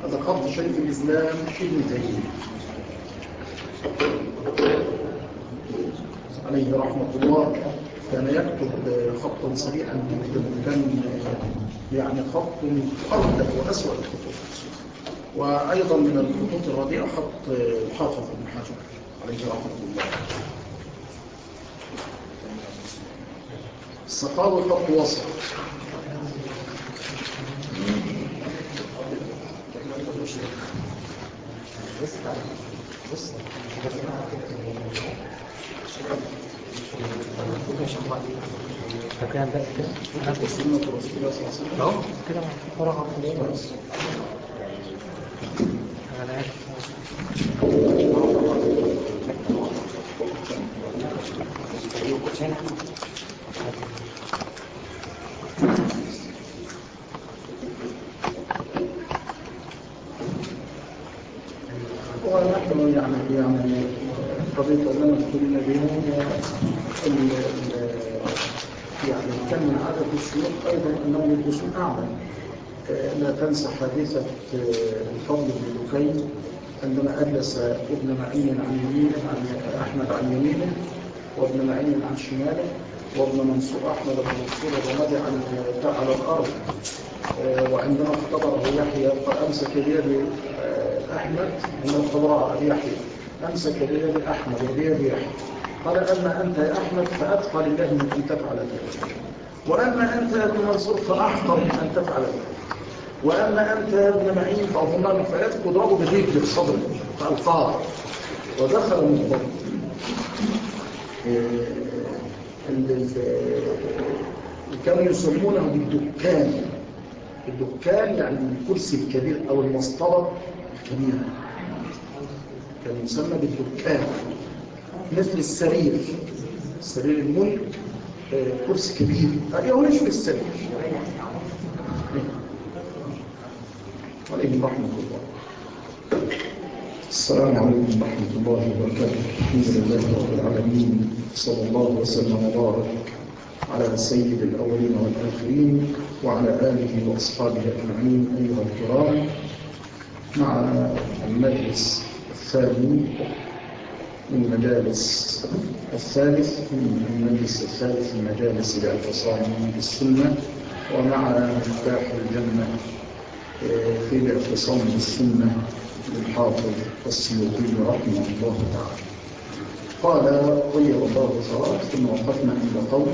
هذا خط شيخ الإسلام ابن تيمية عليه رحمة الله. كان يكتب خطا سريعا جدا، وكان يعني خط أردى وأسوأ الخطوط. وأيضا من الخطوط الرديئة خط الحافظ بن حجر عليه رحمة الله. السخاوي خط وسط. فكان بقى كده سنة رسول الله صلى الله عليه وسلم كده فرغ خلاص. انا عارف ونحن يعني قضية أننا كلنا بهم يعني كان من عادة الشيوخ أيضا أنهم يدرسون أعلى. لا تنسى حادثة الفضل بن دكين عندما أجلس ابن معين عن يمينه، أحمد عن يمينه، وابن معين عن شماله، وابن منصور أحمد بن منصور الرمادي على الأرض. وعندما اختبره يحيى فأمسك بيد أحمد، عندما اختبره يحيى أمسك بيد أحمد وبيد يحيى، قال: أما أنت يا أحمد فأتقى لله من أن تفعل ذلك، وأما أنت يا ابن منصور فأحقر من أن تفعل ذلك، وأما أنت يا ابن معين فأظن أن فياتك وضربه برجل في صدره فألقاه ودخل من الضرب. كانوا يسمونه بالدكان. الدكان يعني الكرسي الكبير أو المسطرة الكبيرة، كان يسمى بالدكان. مثل السرير الملك، كرسي كبير يوليش في السرير. عليكم رحمة الله. السلام عليكم ورحمة الله وبركاته. الحمد لله رب العالمين، صلى الله وسلم وبارك على سيد الأولين والآخرين وعلى آله وأصحابه أجمعين. أيها الكرام، مع المجلس الثاني من المجالس الاعتصام بالسنة، ومع مفتاح الجنة في الاعتصام بالسنة للحافظ السيوطي رحمه الله تعالى. قال: غير الله صلاة، ثم وقفنا عند قول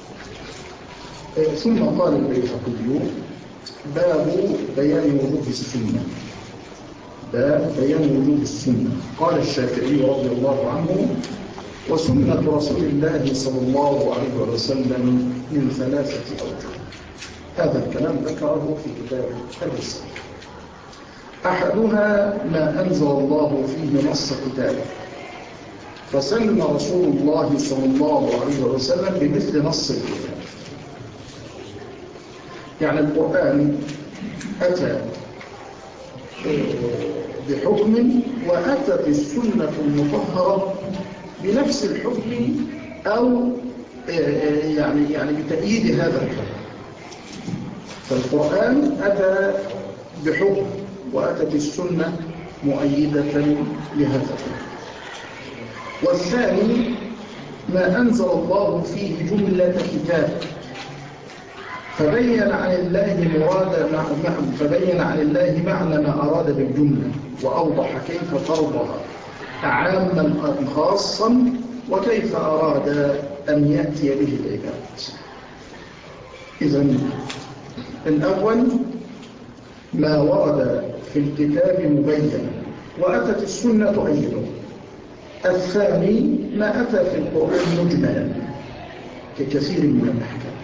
ثم قال البيهقي: باب بيان وجوب السنة. باب بيان وجوب السنة. قال الشافعي رضي الله عنه: وسنة رسول الله صلى الله عليه وسلم من 3 أوجه. هذا الكلام ذكره في كتاب الرسالة. أحدها ما أنزل الله فيه نص كتابه، فسن رسول الله صلى الله عليه وسلم بمثل نص الكتاب. يعني القرآن أتى بحكم، وأتت السنة المطهرة بنفس الحكم أو يعني بتأييد هذا الحكم. فالقرآن أتى بحكم، وأتت السنة مؤيدة لهذا الحكم. والثاني ما أنزل الله فيه جملة كتاب، فبين عن الله معنى ما أراد بالجملة، وأوضح كيف فرضها عاما أم خاصا، وكيف أراد أن يأتي به العباد. إذن الأول ما ورد في الكتاب مبين، وأتت السنة أيضا. الثاني ما أتى في القرآن مجملا ككثير من الأحكام،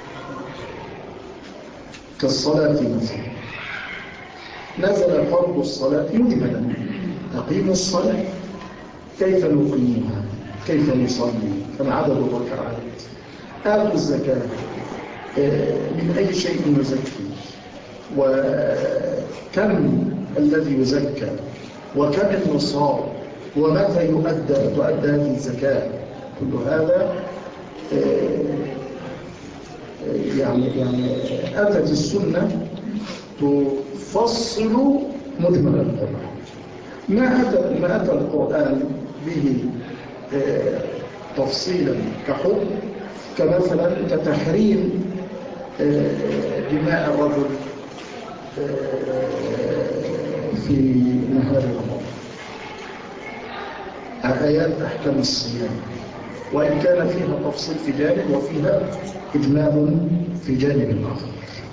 كالصلاة مثلا، نزل فرض الصلاة مجملا: أقيموا الصلاة، كيف نقيمها، كيف نصلي، كم عدد الركعات، آتوا الزكاة، من أي شيء نزكي، وكم الذي يزكى، وكم النصاب، ومتى تؤدى هذه الزكاة. كل هذا يعني أتت السنة تفصل مجمل القرآن. ما أتى القرآن به تفصيلا كحكم، كمثلا كتحريم دماء الرجل في نهار رمضان، آيات أحكام الصيام، وإن كان فيها تفصيل في جانب وفيها إجمال في جانب آخر.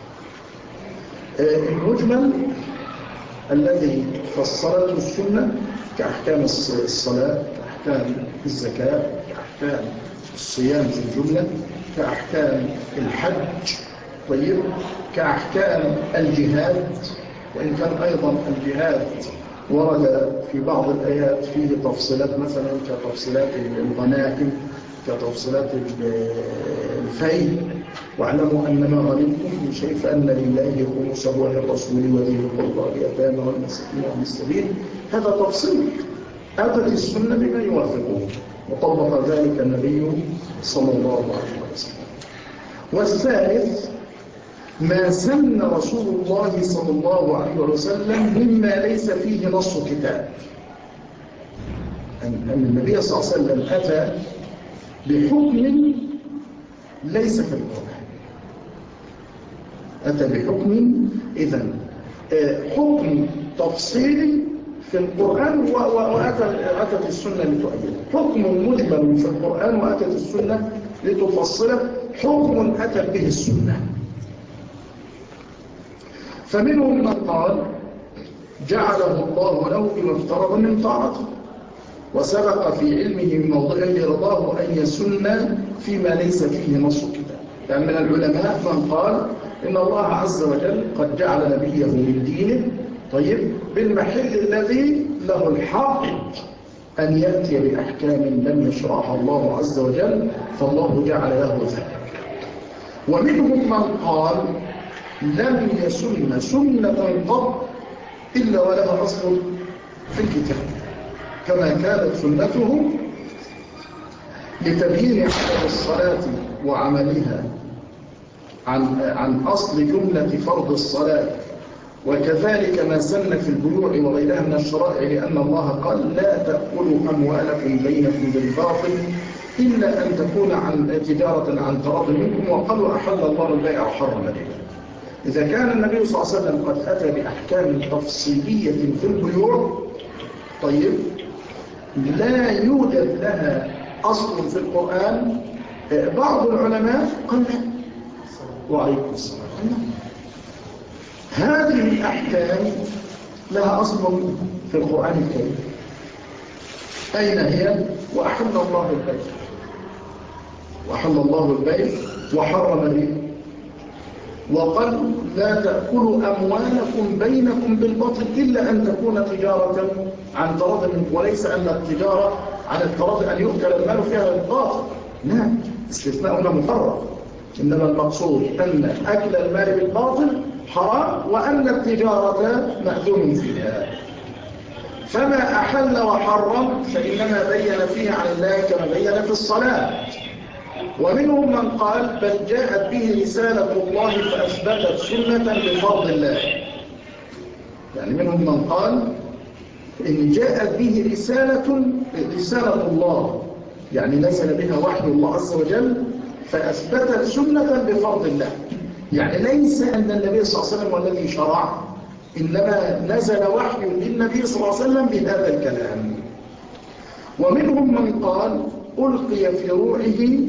المجمل الذي فصلته السنة كأحكام الصلاة، كأحكام الزكاة، كأحكام الصيام في الجملة، كأحكام الحج، طيب، كأحكام الجهاد، وإن كان أيضا الجهاد ورد في بعض الآيات فيه تفصيلات، مثلا كتفصيلات الغنائم، كتفصيلات الفيء. واعلموا أن ما غنمتم من شيء فأن لله خمسه وللرسول وذي القربى واليتامى والمساكين وابن السبيل. هذا تفصيل أتت السنة بما يوافقه، وطبق ذلك النبي صلى الله عليه وسلم. والثالث ما سن رسول الله صلى الله عليه وسلم مما ليس فيه نص كتاب. أن النبي صلى الله عليه وسلم أتى بحكم ليس في القرآن، أتى بحكم إذن حكم تفصيلي في القرآن وأتت السنة لتؤيده، حكم مجمل في القرآن وأتت السنة لتفصله، حكم أتت به السنة. فمنهم من قال جعله الله له بما افترض من طاعته، وسبق في علمه من موضعه رضاه أن يسن فيما ليس فيه نص كتاب. يعني من العلماء من قال إن الله عز وجل قد جعل نبيه من دينه، طيب، بالمحل الذي له الحق أن يأتي بأحكام لم يشرعها الله عز وجل، فالله جعل له ذلك. ومنهم من قال لم يسن سنة قط إلا ولها أصل في الكتاب، كما كانت سنته لتبيين عدد الصلاة وعملها عن أصل جملة فرض الصلاة، وكذلك ما سن في البيوع وغيرها من الشرائع، لأن الله قال لا تأكلوا أموالكم بينكم بالباطل إلا أن تكون عن تجارة عن تراض منكم، وقالوا أحل الله البيع وحرم الربا. إذا كان النبي صلى الله عليه وسلم قد أتى بأحكام تفصيلية في البيوع، طيب، لا يوجد لها أصل في القرآن، بعض العلماء قال لا، وعليكم السلام، هذه الأحكام لها أصل في القرآن الكريم. أين هي؟ وأحل الله البيع، وأحل الله البيع وحرم الربا، وقال لا تأكلوا أموالكم بينكم بالباطل إلا أن تكون تجارة عن تراض منكم، وليس أن التجارة عن التراض أن يؤكل المال فيها بالباطل، لا، استثناؤنا مفرق، إنما المقصود أن أكل المال بالباطل حرام، وأن التجارة مأذون فيها. فما أحل وحرم فإنما بين فيه عن الله كما بين في الصلاة. ومنهم من قال بل جاءت به رسالة الله فأثبتت سنة بفرض الله. يعني منهم من قال إن جاءت به رسالة الله، يعني نزل بها وحي الله عز وجل فأثبتت سنة بفرض الله، يعني ليس أن النبي صلى الله عليه وسلم والذي شرع، إنما نزل وحي للنبي صلى الله عليه وسلم بهذا الكلام. ومنهم من قال ألقي في روعه،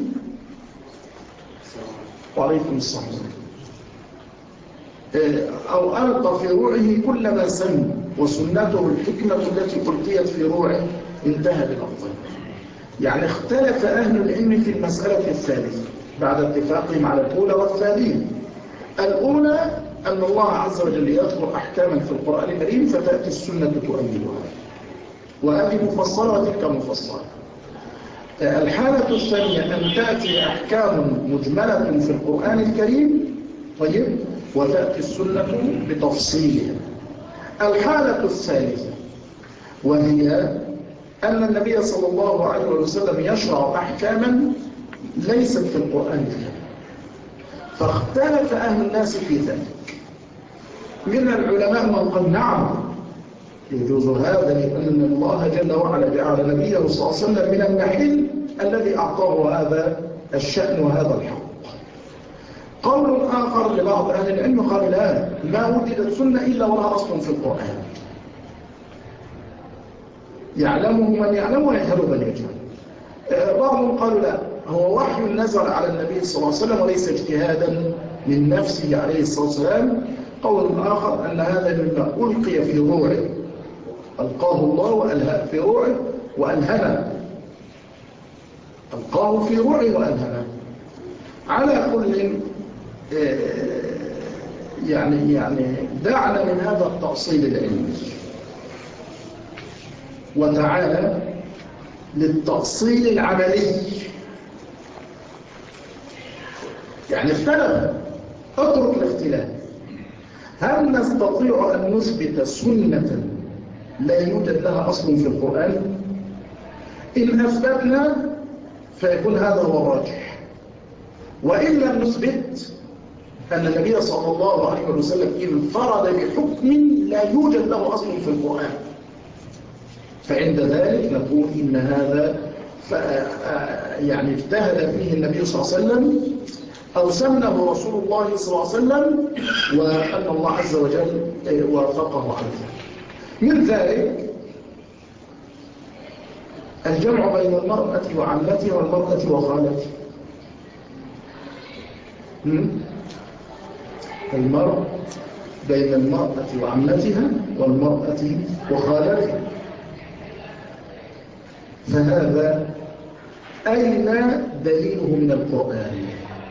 وعليكم السلام، أو ألقى في روعه كل ما سن، وسنته الحكمة التي ألقيت في روعه، انتهى بالأفضل. يعني اختلف أهل العلم في المسألة الثالثة بعد اتفاقهم على الأولى والثانية. الأولى أن الله عز وجل يذكر أحكاما في القرآن الكريم فتأتي السنة تؤيدها، وهذه مفصلة وتلك مفصلة. الحالة الثانية أن تأتي أحكام مجملة في القرآن الكريم، طيب، وتأتي السنة بتفصيلها. الحالة الثالثة وهي أن النبي صلى الله عليه وسلم يشرع أحكاما ليست في القرآن الكريم، فاختلف أهل الناس في ذلك. من العلماء من قال نعم، يجوز هذا لأن الله جل وعلا جعل نبيه صلى الله عليه وسلم من المحل الذي أعطاه هذا الشأن وهذا الحق. قول آخر لبعض أهل العلم قال لا، ما وجدت سنة إلا ولها أصل في القرآن، يعلمه من يعلم ويجهله من يجهل. بعضهم قالوا لا، هو وحي نزل على النبي صلى الله عليه وسلم وليس اجتهادا من نفسه عليه الصلاة والسلام. قول آخر أن هذا مما ألقي في روعه، ألقاه الله في روعه وألهمه، ألقاه في روعه وألهمه. على كل يعني دعنا من هذا التأصيل العلمي وتعالى للتأصيل العملي. يعني اختلف، اترك الاختلاف. هل نستطيع أن نثبت سنة لا يوجد لها أصل في القرآن؟ إن أثبتنا فيكون هذا هو الراجح، وإن لم نثبت أن النبي صلى الله عليه وسلم انفرد بحكم لا يوجد له أصل في القرآن، فعند ذلك نقول إن هذا يعني اجتهد فيه النبي صلى الله عليه وسلم أو سنه رسول الله صلى الله عليه وسلم، وأن الله عز وجل وافقه على ذلك. من ذلك الجمع بين المرأة وعمتها والمرأة وخالتها. المرء بين المرأة وعمتها والمرأة وخالتها، فهذا أين دليله من القرآن؟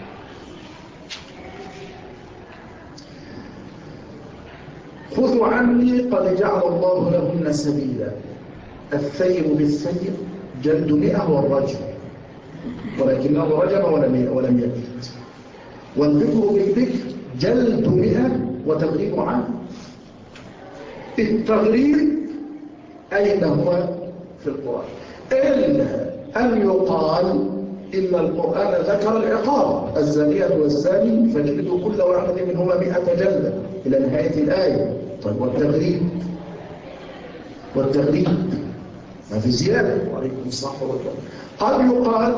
خذوا عني قد جعل الله لهن سبيلا، الثيب بالثيب جلد 100 والرجم، ولكنه رجم ولم يبيت، والذكر بالذكر جلد 100 وتغريب عنه. التغريب أين هو في القرآن؟ إلا أن يقال إن القرآن ذكر العقاب، الزانية والزاني فاجلدوا كل واحد منهما 100 جلدة إلى نهاية الآية. طيب والتغريب ما في زيادة، وعليكم الصحة والسلام. قد يقال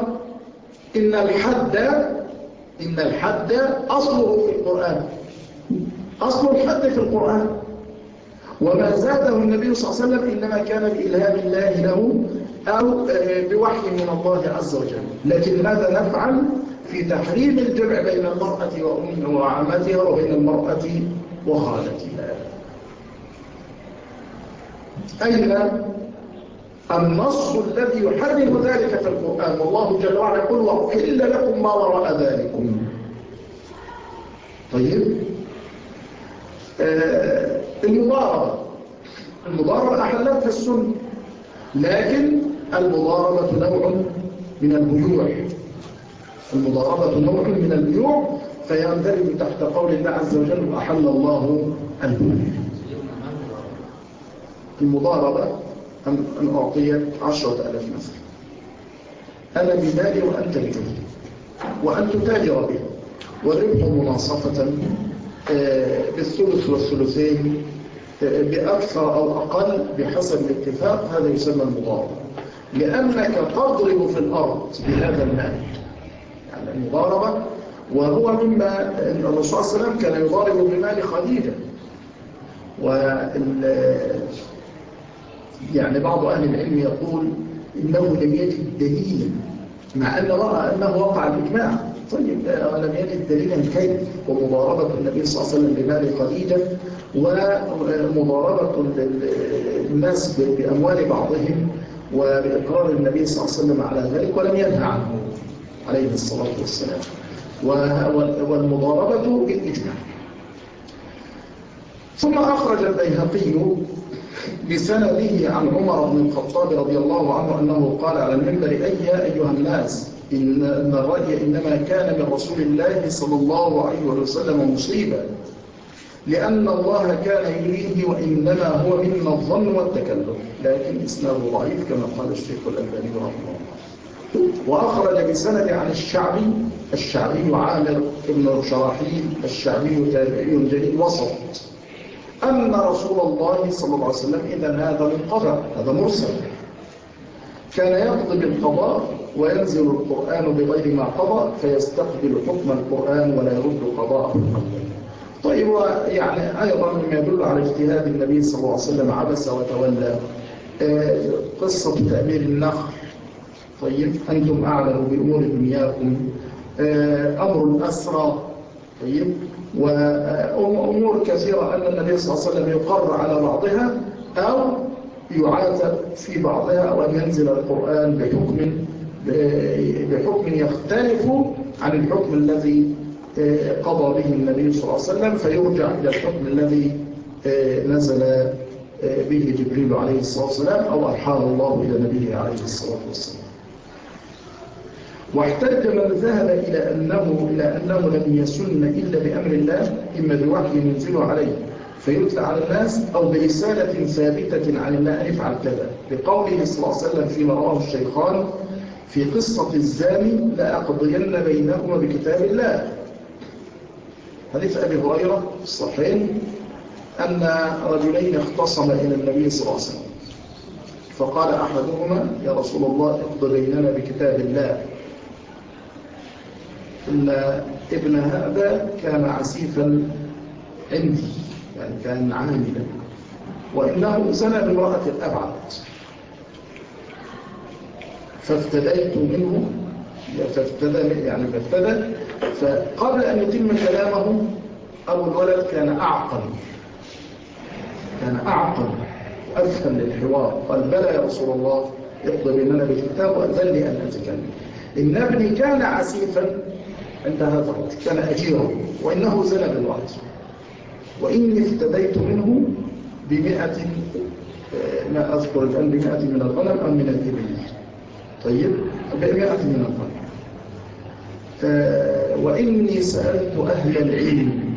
إن الحد أصله في القرآن، أصل الحد في القرآن، وما زاده النبي صلى الله عليه وسلم إنما كان بإلهام الله له أو بوحي من الله عز وجل. لكن ماذا نفعل في تحريم الجمع بين المرأة وعمتها وبين المرأة وخالتها؟ أين النص الذي يحرم ذلك في القرآن؟ والله جل وعلا يقول وأحل لكم ما وراء ذلكم. طيب، المضاربة أحلتها السنة، لكن المضاربة نوع من البيوع، المضاربة نوع من البيوع، فيندرج تحت قول الله عز وجل وأحل الله البيوع. المضاربة أن أعطيك 10,000 مثلا، أنا بمالي وأنت بجهدي، وأن تتاجر به، والربح مناصفة بالثلث والثلثين بأكثر أو أقل بحسب الاتفاق. هذا يسمى المضاربة، لأنك تضرب في الأرض بهذا المال، يعني المضاربة. وهو مما الرسول صلى الله عليه وسلم كان يضارب بمال خديجة. يعني بعض أهل العلم يقول إنه لم يجد دليلا، مع أن رأى أنه وقع الإجماع. طيب، لم يجد دليلا كيف؟ ومضاربة النبي صلى الله عليه وسلم بمال خديجة، ومضاربة الناس بأموال بعضهم، وبإقرار النبي صلى الله عليه وسلم على ذلك ولم ينهى عنه عليه الصلاة والسلام، والمضاربة بالإجماع. ثم أخرج البيهقي بسنده عن عمر بن الخطاب رضي الله عنه أنه قال على المنبر يا أيها الناس إن الرأي إنما كان من رسول الله صلى الله عليه وسلم مصيبا، لأن الله كان يريه وإنما هو منا الظن والتكلف، لكن إسناده ضعيف كما قال الشيخ الألباني رحمه الله. وأخرج بسند عن الشعبي عامر بن شراحيل الشعبي تابعي جليل وسط، أن رسول الله صلى الله عليه وسلم إذن هذا منقطع، هذا مرسل، كان يقضي بالقضاء وينزل القرآن بغير ما قضى فيستقبل حكم القرآن ولا يرد قضاءه. طيب، يعني أيضا مما يدل على اجتهاد النبي صلى الله عليه وسلم عبس وتولى قصة تأمير النخل. طيب، أنتم أعلم بأمور دنياكم، أمر الأسرى، طيب، وأمور كثيرة أن النبي صلى الله عليه وسلم يقر على بعضها أو يعاتب في بعضها، أو أن ينزل القرآن بحكم يختلف عن الحكم الذي قضى به النبي صلى الله عليه وسلم، فيرجع إلى الحكم الذي نزل به جبريل عليه الصلاة والسلام أو أرحاه الله إلى نبيه عليه الصلاة والسلام. واحتج من ذهب إلى أنه لم يسن إلا بأمر الله، إما بوحي ينزل عليه فيتلى على الناس، أو برسالة ثابتة عن الله أن يفعل كذا، بقوله صلى الله عليه وسلم فيما رواه الشيخان في قصة الزاني لأقضين بينهما بكتاب الله. حديث أبي هريرة الصحيح أن رجلين اختصما إلى النبي صلى الله عليه وسلم، فقال أحدهما يا رسول الله اقض بيننا بكتاب الله، إن ابن هذا كان عسيفا عندي، يعني كان عاملا، وإنه زنى بامرأة الأبعد، فافتديت منه، فافتدى. فقبل أن يتم كلامه أبو الولد كان أعقل وأفهم للحوار، قال بلى يا رسول الله اقضي بيننا بالكتاب وأذن لي أن أتكلم، إن ابني كان عسيفا عند هذا الرجل، كان أجيرا، وإنه زنى بامرأته، وإني افتديت منه ب100، ما أذكر الآن، ب100 من الغنم أم من الإبل، طيب، ب100 من الغنم، وإني سألت أهل العلم،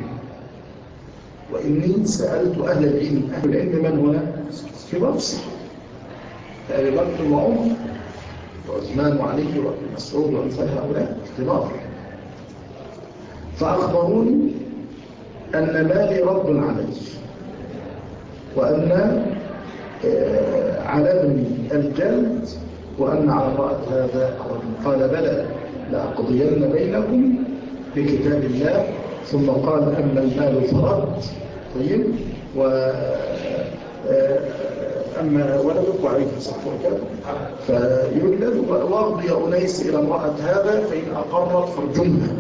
أهل العلم من هنا؟ في بصر أبي بكر وعمر وعثمان وعلي وابن مسعود وأمثال هؤلاء كبار، فأخبروني أن مالي رد علي، وأن على ابني الجلد، وأن على امرأة هذا الرجل. قال بلى لأقضين بينكم بكتاب الله، ثم قال أما المال فرد، طيب، أما ولدك وعليك صفوك فيولد، واقضي أنيس إلى امرأة هذا فإن أقرت فرجمها،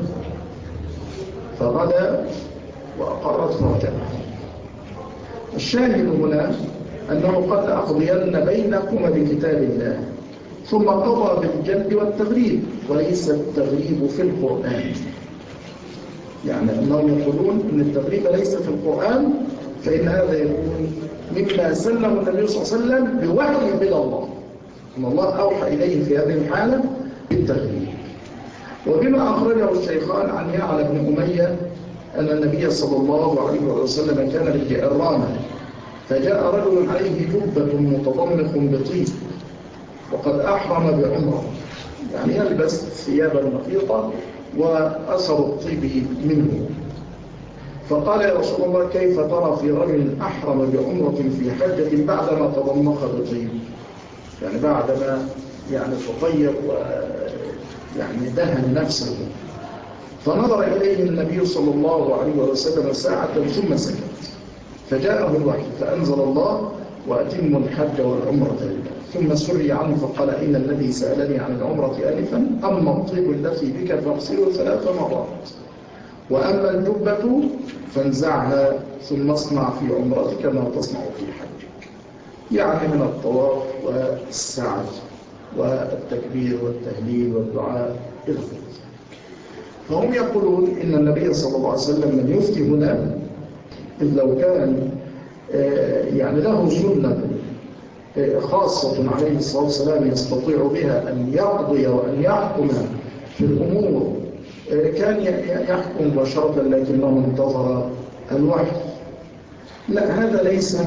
فغدا وأقرت فرجمها. الشاهد هنا أنه قد أقضين بينكم بكتاب الله، ثم قضى بالجلد والتغريب، وليس التغريب في القرآن، يعني أنهم يقولون أن التغريب ليس في القرآن، فإن هذا يكون مما سلم النبي صلى الله عليه وسلم بوحي من الله، أن الله أوحى إليه في هذه الحالة بالتغريب. وبما أخرجه الشيخان عن يعلى بن أمية أن النبي صلى الله عليه وسلم كان بالجعرانة، فجاء رجل عليه جبة متضمخ بطيب، وقد أحرم بعمره، يعني يلبس ثيابا نقيطة وأثر الطيب منه، فقال يا رسول الله كيف ترى في رجل أحرم بعمرة في حجة بعدما تضمخ بطيب، يعني بعدما تطيب ويعني دهن نفسه. فنظر إليه النبي صلى الله عليه وسلم ساعة ثم سكت، فجاءه الوحي فأنزل الله وأتموا الحج والعمرة لله، ثم سري عنه فقال إن الذي سألني عن العمرة آنفا أما الطيب التي بك فاغسله 3 مرات، وأما الجبة فانزعها ثم اصنع في عمرتك ما تصنع في حجك، يعني من الطواف والسعي والتكبير والتهليل والدعاء إلى ذلك. فهم يقولون إن النبي صلى الله عليه وسلم من يفتي هنا، إذ لو كان له سنة خاصة عليه الصلاة والسلام يستطيع بها أن يقضي وأن يحكم في الأمور، كان يحكم مباشرة، لكنه انتظر الوحي. لا، هذا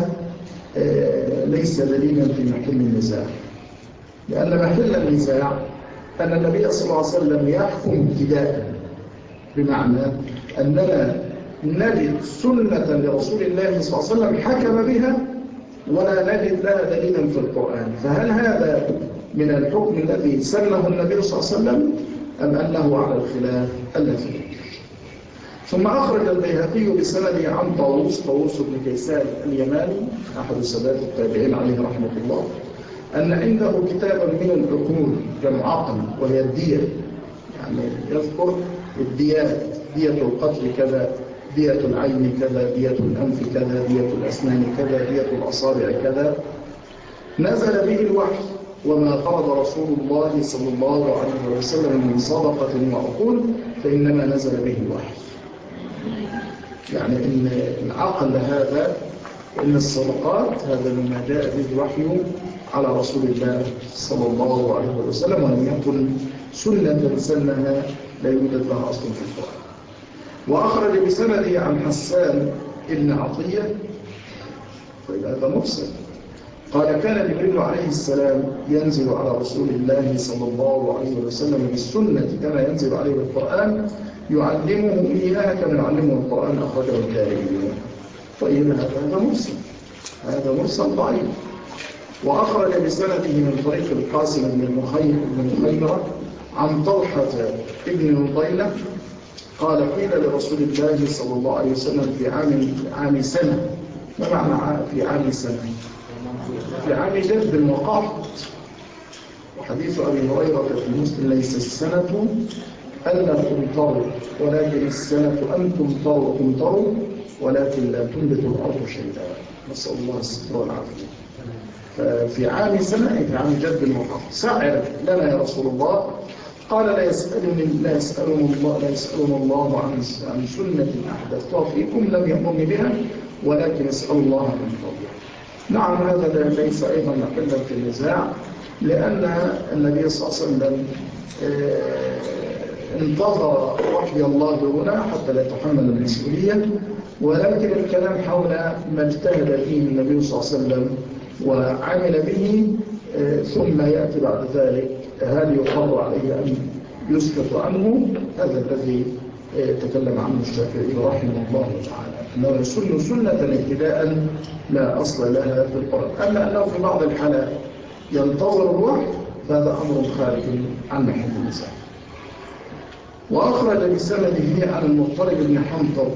ليس دليلا في محل النزاع، لأن محل النزاع أن النبي صلى الله عليه وسلم يحكم ابتداء، بمعنى أننا نجد سنة لرسول الله صلى الله عليه وسلم حكم بها ولا نجد لها دليلا في القرآن. فهل هذا من الحكم الذي سنه النبي صلى الله عليه وسلم أم أنه على الخلاف الذي؟ ثم أخرج البيهقي بسنده عن طاووس بن كيسان اليماني أحد السادات التابعين عليه رحمة الله أن عنده كتابا من العقول جمع عقل وهي الدية، يعني يذكر الديات، دية القتل كذا، دية العين كذا، دية الأنف كذا، دية الأسنان كذا، دية الأصابع كذا. نزل به الوحي وما فرض رسول الله صلى الله عليه وسلم من صدقة وعقول فإنما نزل به الوحي. يعني إن العقل هذا وإن الصدقات هذا مما جاء به الوحي على رسول الله صلى الله عليه وسلم، ولم يكن سنة سنها لا يوجد لها أصل في القرآن. وأخرج بسنده عن حسان ابن عطية، هذا مرسل، قال كان جبريل عليه السلام ينزل على رسول الله صلى الله عليه وسلم بالسنة كما ينزل عليه القرآن يعلمه إياها كما يعلمه القرآن. أخرجه الدارمي. طيب هذا مرسل ضعيف. وأخرج بسنده من طريق القاسم بن مخيمرة عن طلحة ابن نضيلة قال قيل لرسول الله صلى الله عليه وسلم في عام سنة. ما معنى في عام سنة؟ في عام جد وقحط. وحديث أبي هريرة في مسلم ليس السنة ألا تمطروا ولكن السنة أن تمطروا ولكن لا تنبت الأرض شيئا. نسأل الله الستر والعافية. ففي عام سنة في عام جد وقحط سعر لنا يا رسول الله. قال لا يسألون الله عن سنة أحدثتها فيكم لم يأمرني بها ولكن اسأل الله من فضله. نعم هذا ليس أيضا محلا في النزاع، لأن النبي صلى الله عليه وسلم انتظر وحي الله هنا حتى لا يتحمل المسؤولية، ولكن الكلام حول ما اجتهد فيه النبي صلى الله عليه وسلم وعمل به ثم يأتي بعد ذلك هل يقر عليه أن يسكت عنه. هذا الذي تكلم عنه الشافعي رحمه الله تعالى، أنه يسن سنة ابتداء لا أصل لها في القرآن. أما أنه في بعض الحالات ينتظر الوحي فهذا أمر خارج عن محل النزاع. وأخرج بسنده عن المضطرب بن حنطب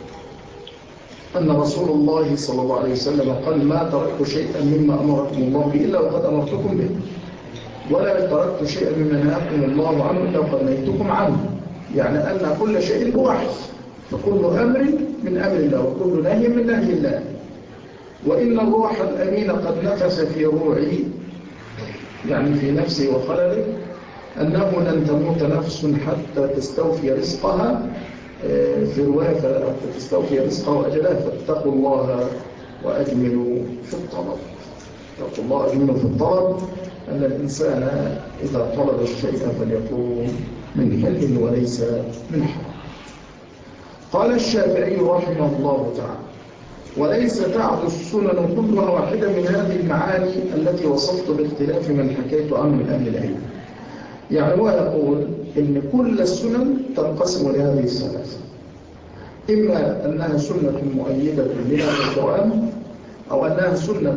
أن رسول الله صلى الله عليه وسلم قال ما تركت شيئا مما أمركم الله به إلا وقد أمرتكم به ولا تركت شيئا مما نهاكم الله عنه إلا وقد نهيتكم عنه. يعني أن كل شيء بوحي، فكل أمر من أمر الله وكل نهي من نهي الله. وإن الروح الأمين قد نفس في روعي، يعني في نفسي وخللي، أنه لن تموت نفس حتى تستوفي رزقها، في رواية حتى تستوفي رزقها وأجلها فاتقوا الله وأجملوا في الطلب. اتقوا الله وأجملوا في الطلب، أن الإنسان إذا طلب الشيء فليكون من حل وليس من حرام. قال الشافعي رحمه الله تعالى وليس تعد السنن كلها واحدة من هذه المعاني التي وصفت باختلاف من حكيت عنه من أهل العلم. يعني هو يقول إن كل السنن تنقسم لهذه الثلاثة، إما أنها سنة مؤيدة لنا في القرآن، أو أنها سنة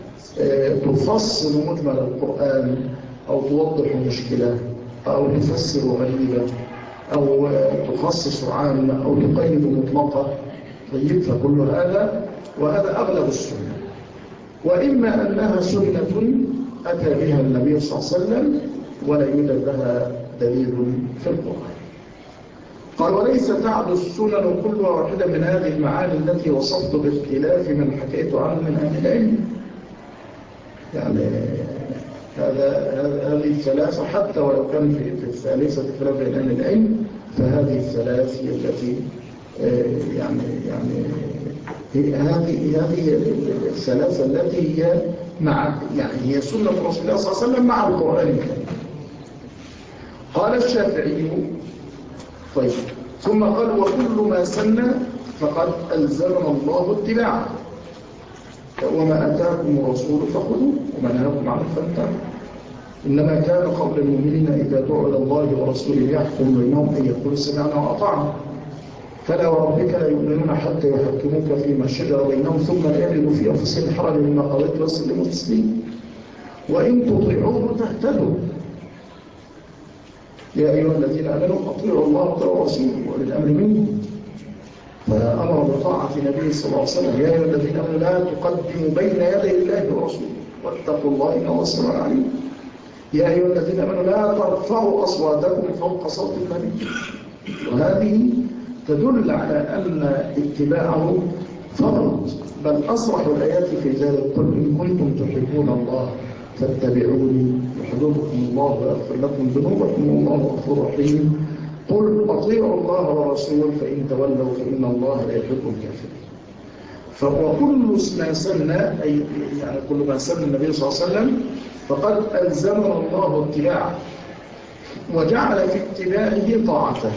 تفصل مجمل القرآن أو توضح مشكلة أو تفسر غريبة أو تخصص عامة أو تقيد مطلقة. طيب فكل هذا وهذا أغلب السنة. وإما أنها سنة أتى بها النبي صلى الله عليه وسلم ولا يوجد لها دليل في القرآن. قال وليس تعد السنن كلها واحدة من هذه المعاني التي وصفت باختلاف من حكيت عنه من أهل العلم. يعني هذه الثلاثة حتى ولو كان في الثالثة خلاف بين أهل العلم، فهذه الثلاث هي التي هذه الثلاثة التي هي مع هي سنة رسول الله صلى الله عليه وسلم مع القرآن الكريم. قال الشافعي طيب ثم قال وكل ما سن فقد ألزمنا الله اتباعه وما أتاكم الرسول فخذوه وما نهاكم عنه فانتهوا. إنما كان قول المؤمنين إذا دعوا إلى الله ورسوله يحكم بينهم أن يقولوا سمعنا وأطعنا. فلا وربك لا يؤمنون حتى يحكموك فيما شجر بينهم ثم لا يجدوا في أنفسهم حرجا مما قضيت ويسلموا تسليما وإن تطيعوه تهتدوا يا أيها الذين آمنوا أطيعوا الله وأطيعوا الرسول وأولي الأمر منكم فأمر بطاعة النبي صلى الله عليه وسلم يا أيها الذين آمنوا لا تقدموا بين يدي الله ورسوله واتقوا الله إن الله سميع عليم يا أيها الذين آمنوا لا ترفعوا أصواتكم فوق صوت النبي وهذه تدل على أن اتباعه فرض بل أصرح الآيات في ذلك قل إن كنتم تحبون الله فاتبعوني يحببكم الله ويغفر لكم ذنوبكم والله غفور رحيم قل أطيعوا الله ورسوله فإن تولوا فإن الله لا يحب الكافرين وكل ما سن أي يعني كل ما سن النبي صلى الله عليه وسلم فقد ألزمنا الله اتباعه وجعل في اتباعه طاعته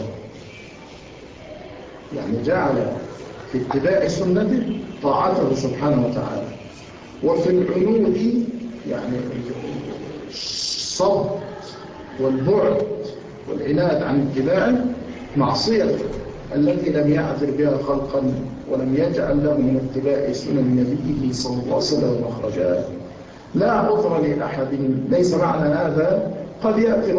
يعني جعل في اتباع سنته طاعته سبحانه وتعالى وفي العنود يعني الصد والبعد والعناد عن اتباعه معصية التي لم يعذر بها خلقا ولم يجعل له من اتباع سنن نبيه صلى الله عليه وسلم مخرجا لا عذر لأحد ليس معنى هذا قد يأتي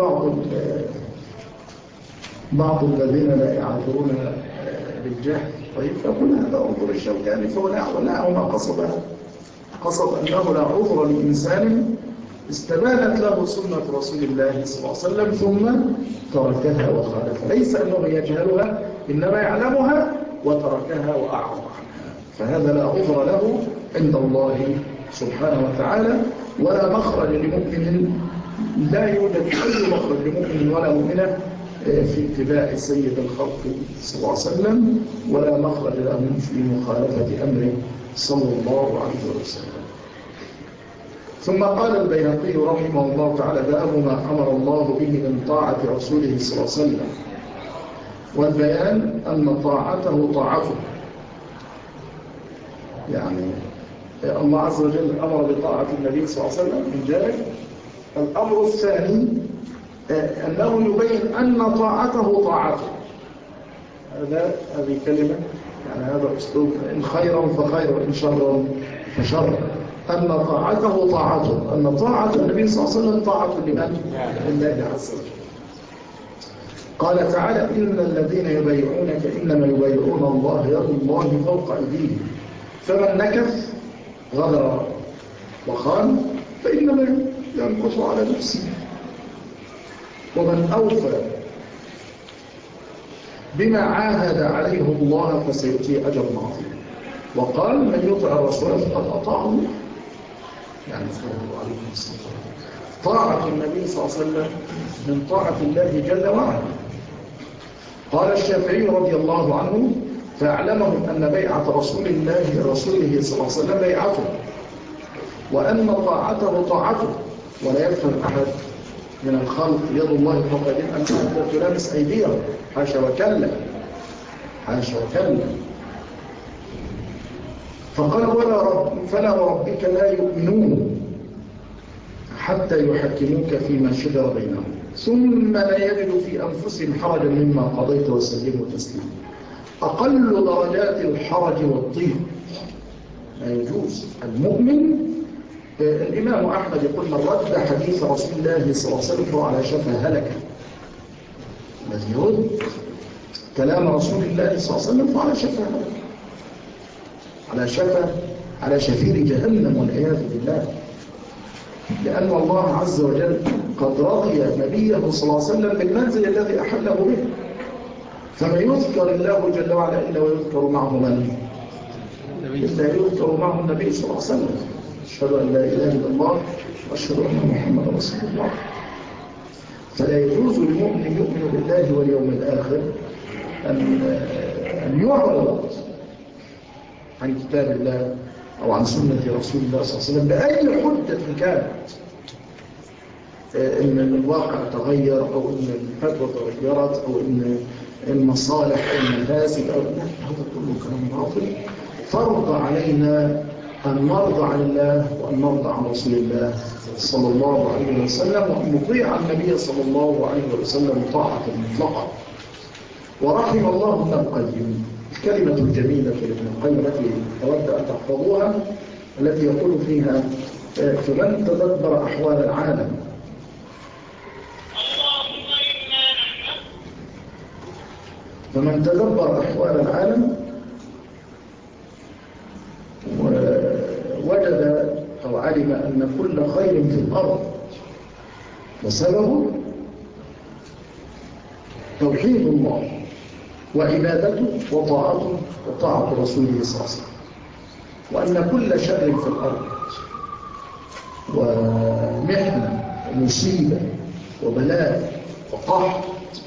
بعض الذين لا يعذرون بالجهل طيب فقل هذا انظر الشوكاني فولاه ما قصد أنه لا عذر لإنسان استبانت له سنة رسول الله صلى الله عليه وسلم ثم تركها وخالفها ليس أنه يجهلها إنما يعلمها وتركها وأعرض عنها فهذا لا عذر له عند الله سبحانه وتعالى ولا مخرج لمؤمن لا يوجد أي مخرج لمؤمن ولا مؤمنة في اتباع سيد الخلق صلى الله عليه وسلم ولا مخرج لهم في مخالفة أمره صلى الله عليه وسلم ثم قال البيهقي رحمه الله تعالى باب ما أمر الله به من طاعة رسوله صلى الله عليه وسلم والبيان أن طاعته طاعته يعني الله عز وجل أمر بطاعة النبي صلى الله عليه وسلم من جانب الأمر الثاني أنه يبين أن طاعته طاعته هذه كلمة يعني هذا أسلوب إن خيرا فخير وإن شرا فشر أن طاعته طاعته أن طاعة النبي صلى الله عليه وسلم طاعة لمن؟ لله عز وجل قال تعالى إن الذين يبايعونك إنما يبايعون الله يد الله فوق أيديهم فمن نكث غدر وخان فإنما ينكث على نفسه ومن أوفى بما عاهد عليه الله فسيؤتيه أجر عظيما وقال من يطع الرسول فقد أطاع الله يعني صلى الله عليه وسلم طاعة النبي صلى الله عليه وسلم من طاعة الله جل وعلا قال الشافعي رضي الله عنه فأعلمهم أن بيعة رسوله صلى الله عليه وسلم بيعته وأن طاعته طاعته ولا يفهم أحد من الخلق يد الله فوق أيديهم أن تلامس أيديهم حاشا وكلا حاشا وكلا فقال فلا وربك لا يؤمنون حتى يحكموك فيما شجر بينهم ثم لا يجدوا في أنفسهم حرجا مما قضيت وسلموا تسليما أقل درجات الحرج والضيق لا يجوز المؤمن الإمام أحمد يقول من رد حديث رسول الله صلى الله عليه وسلم فهو على شفا هلكة الذي يرد كلام رسول الله صلى الله عليه وسلم فهو على شفا هلكة على شفير جهنم والعياذ بالله لأن الله عز وجل قد رضي نبيه صلى الله عليه وسلم بالمنزل الذي أحله به فما يذكر الله جل وعلا إلا ويذكر معه من؟ إلا يذكر معه النبي صلى الله عليه وسلم أشهد أن لا إله إلا الله وأشهد أن محمد رسول الله فلا يجوز للمؤمن يؤمن بالله واليوم الآخر أن يعرض عن كتاب الله أو عن سنة رسول الله صلى الله عليه وسلم بأي حجة كانت إن الواقع تغير أو إن الفتوى تغيرت أو إن المصالح أو المفاسد أو هذا كله كلام باطل فرض علينا أن نرضى عن الله وأن نرضى عن رسول الله صلى الله عليه وسلم وأن نطيع النبي صلى الله عليه وسلم طاعة مطلقة ورحم الله ابن القيم. الكلمة الجميلة لابن القيم التي أود أن تحفظوها، التي يقول فيها: فمن تدبر أحوال العالم ووجد أو علم أن كل خير في الأرض وسببه توحيد الله وعبادته وطاعته وطاعة رسوله صلى الله عليه وسلم، وأن كل شر في الأرض ومحنة ومصيبة وبلاء وقحط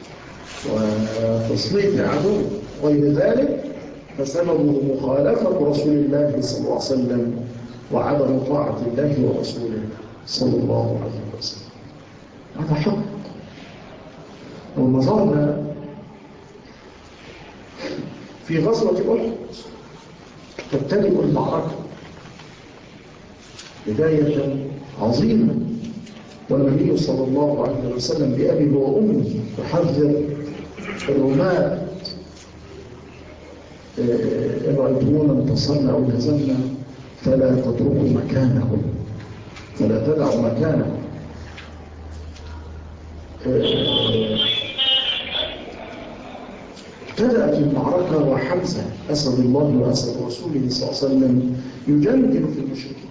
وتسليط عدو غير ذلك فسببه مخالفة رسول الله صلى الله عليه وسلم وعدم طاعة الله ورسوله صلى الله عليه وسلم. هذا حق. لو نظرنا في غزوة أحد تبتدئ المعركة بداية عظيمة، والنبي صلى الله عليه وسلم بأبيه وأمه يحذر الرماة: إن رأيتمونا انتصرنا أو هزمنا فلا تتركوا مكانهم، فلا تدعوا مكانهم. ابتدأت المعركة وحمزة أسد الله وأسد رسوله صلى الله عليه وسلم يجندل في المشركين،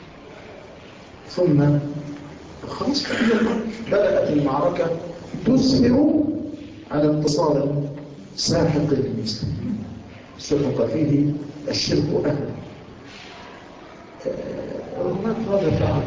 ثم خلاص بدأت المعركة تسهر على انتصار ساحق للمسلمين سحق فيه الشرك أهله. الرماة ماذا فعل؟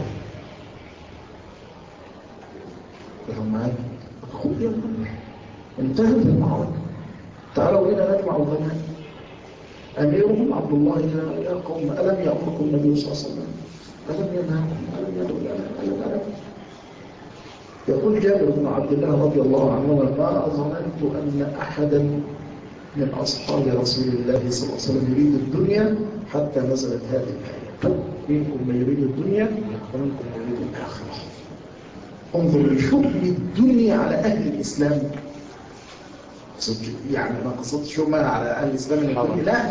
الرماة أخوة الأمر انتهت المعركة، تعالوا بنا نجمع الغنائم. أميرهم عبد الله: يا قوم ألم يأمركم النبي صلى الله عليه وسلم؟ ألم ينهاكم؟ ألم يدعو ألم يقول جابر بن عبد الله رضي الله عنهما: ما ظننت أن أحدا من أصحاب رسول الله صلى الله عليه وسلم يريد الدنيا حتى نزلت هذه الآية: منكم من يريد الدنيا ومنكم من يريد الآخرة. انظر لشؤم الدنيا على أهل الإسلام. يعني ما قصدت شؤمها على أهل الإسلام من الدنيا، لا،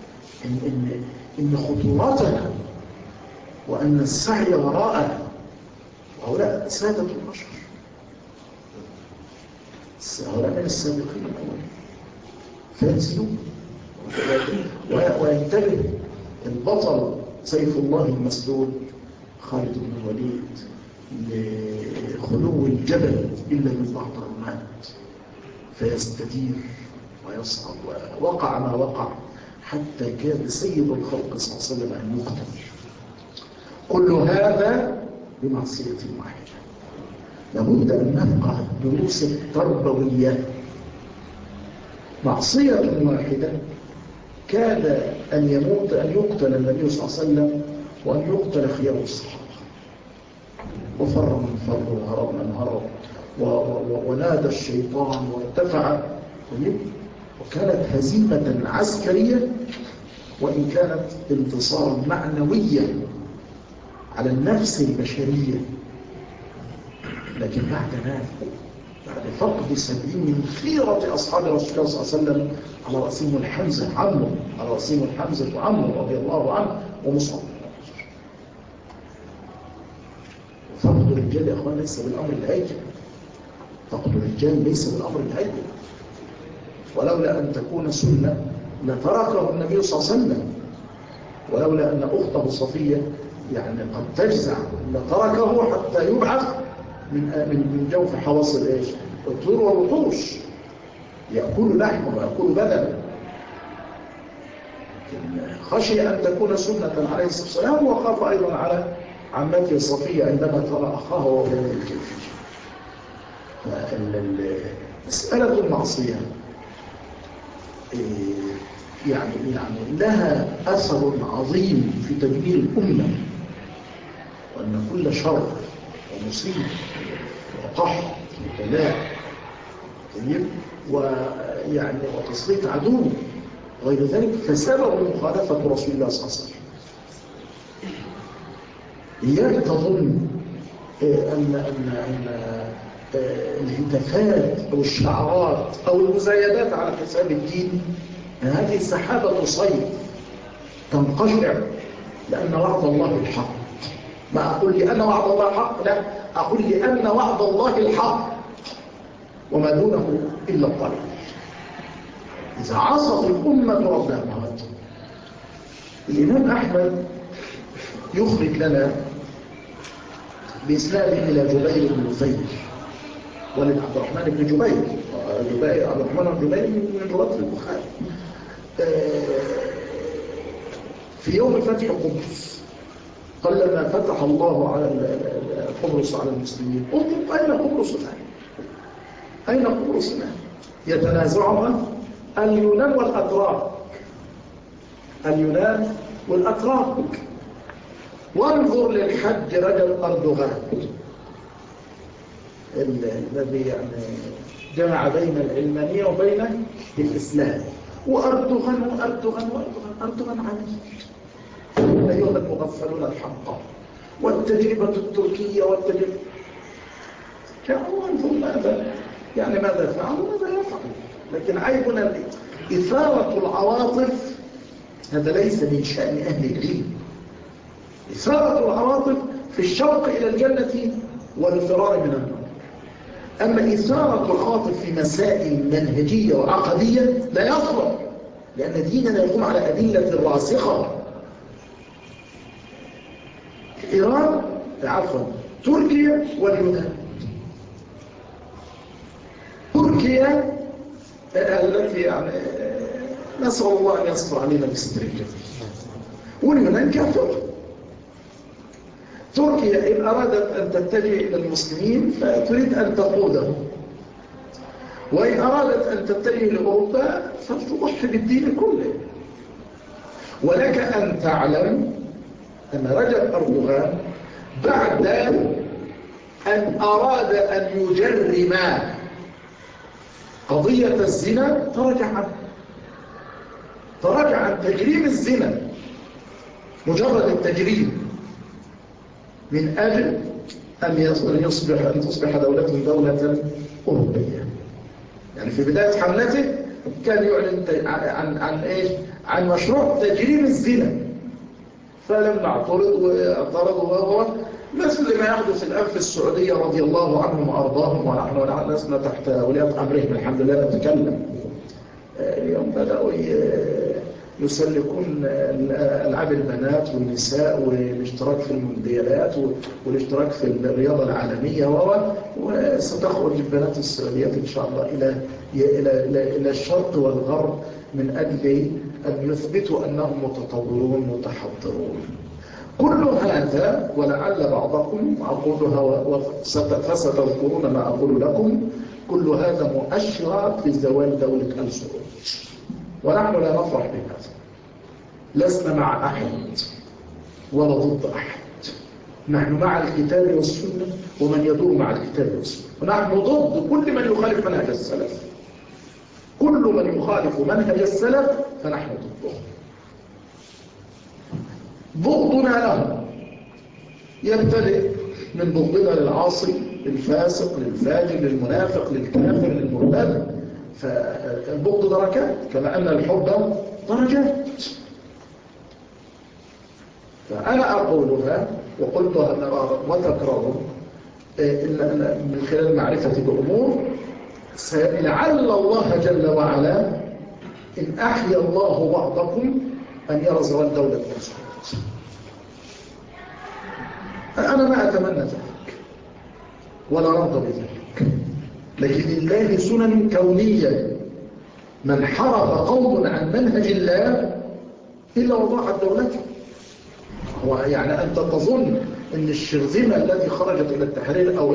إن خطورتها وأن السعي وراءها. وهؤلاء سادة البشر، هؤلاء من السابقين الأولين، فينزلوا وينتبه البطل سيف الله المسلول خالد بن الوليد لخلو الجبل إلا من بعض الرماة فيستدير ويصعد، ووقع ما وقع حتى كاد سيد الخلق صلى الله عليه وسلم أن يقتل. كل هذا بمعصية واحدة. لابد أن نفقه الدروس التربوية. معصية واحدة كاد أن يقتل النبي صلى الله عليه وسلم وأن يقتل خيار الصحابة، وفر من فر وهرب من هرب ونادى الشيطان وارتفع، وكانت هزيمة عسكرية وإن كانت انتصارا معنويا على النفس البشرية. لكن بعد فقد 70 من خيرة أصحاب رسول الله صلى الله عليه وسلم، على رأسهم الحمزة عمه، على رأسهم الحمزة وعمه رضي الله عنه ومصعب. فقد الرجال يا أخوان ليس بالأمر الهيجة، فقد الرجال ليس بالأمر الهيجة. ولولا أن تكون سنة لتركه النبي صلى الله عليه وسلم، ولولا أن أخته صفية يعني قد تجزع لتركه حتى يبعث من جوف حواصل ايش؟ الطيور والوحوش، يأكل لحمه ويأكل بدنه. خشي أن تكون سنة عليه الصلاة والسلام، وخاف أيضا على عمته صفية عندما ترى أخاه وهو في الكيف. مسألة المعصية يعني لها أثر عظيم في تدمير الأمة، وأن كل شر ومصيبة وقحط وبلاء ويعني وتسليط عدو غير ذلك فسبب مخالفة رسول الله صلى الله عليه وسلم. إياك تظن أن الهتافات أو الشعارات أو المزايدات على حساب الدين، هذه سحابة صيف تنقشع، لأن وعد الله الحق. ما أقول لأن وعد الله الحق، لا، أقول لأن وعد الله الحق وما دونه إلا الضلال. إذا عصت الأمة ربها مرات. الإمام أحمد يخرج لنا بإسناد إلى جبير بن نفير ولد عبد الرحمن بن جبير. عبد الرحمن بن جبير من رواة البخاري. في يوم فتح قبرص قال لما فتح الله على قبرص على المسلمين قلت أين قبرص الآن؟ أين قبرص الآن؟ يتنازعها اليونان والأتراك. اليونان والأتراك. وانظر للحج رجل أردوغان الذي يعني جمع بين العلمانية وبين الإسلام. وأردوغان عنيد. أيها المغفلون الحمقى. والتجربة التركية والتجربة كانوا انظر ماذا فعلوا ماذا يفعلوا. لكن عيبنا إثارة العواطف هذا ليس من شأن أهل العلم. إثارة العواطف في الشوق إلى الجنة والفرار من النار. أما إثارة العواطف في مسائل منهجية وعقدية لا يصلح، لأن ديننا يقوم على أدلة راسخة. إيران تركيا واليونان. تركيا التي يعني نسأل الله أن يصبر علينا بستر الجميع، واليونان كافرة. تركيا إن أرادت أن تتجه إلى المسلمين فتريد أن تقودهم، وإن أرادت أن تتجه لأوروبا فلتضحي بالدين كله. ولك أن تعلم أن رجب أردوغان بعد أن أراد أن يجرم قضية الزنا تراجع عن تجريم الزنا، مجرد التجريم، من أجل أن تصبح دولة أوروبية. يعني في بداية حملته كان يعلن عن مشروع تجريم الزنا، فلما اعترضوا وهو مثل ما يحدث الآن في السعودية رضي الله عنهم وأرضاهم، ونحن لسنا تحت ولاية أمرهم الحمد لله نتكلم. اليوم بدأوا يسلكون ألعاب البنات والنساء والاشتراك في المونديالات والاشتراك في الرياضة العالمية، وستخرج البنات السعوديات إن شاء الله إلى الشرق والغرب من أجل أن يثبتوا أنهم متطورون متحضرون. كل هذا ولعل بعضكم أقولها فستذكرون ما أقول لكم، كل هذا مؤشرات لزوال دولة آل سعود، ونحن لا نفرح بهذا. لسنا مع أحد ولا ضد أحد، نحن مع الكتاب والسنة ومن يدور مع الكتاب والسنة، ونحن ضد كل من يخالف منهج السلف. كل من يخالف منهج السلف فنحن ضده. بغضنا له يبتدئ من بغضنا للعاصي، للفاسق، للفاجر، للمنافق، للكافر، للمرتد. فالبغض دركات كما أن الحب درجات. فأنا أقولها وقلتها مرارا وتكرارا من خلال معرفتي بأمور لعل الله جل وعلا إن أحيا الله بعضكم أن يرى زوال دولة آل سعود. أنا ما أتمنى ذلك ولا أرضى بذلك، لكن لله سنن كونية. من حرف قوم عن منهج الله إلا وضاعت دولته. ويعني أنت تظن أن الشرذمة التي خرجت إلى التحرير أو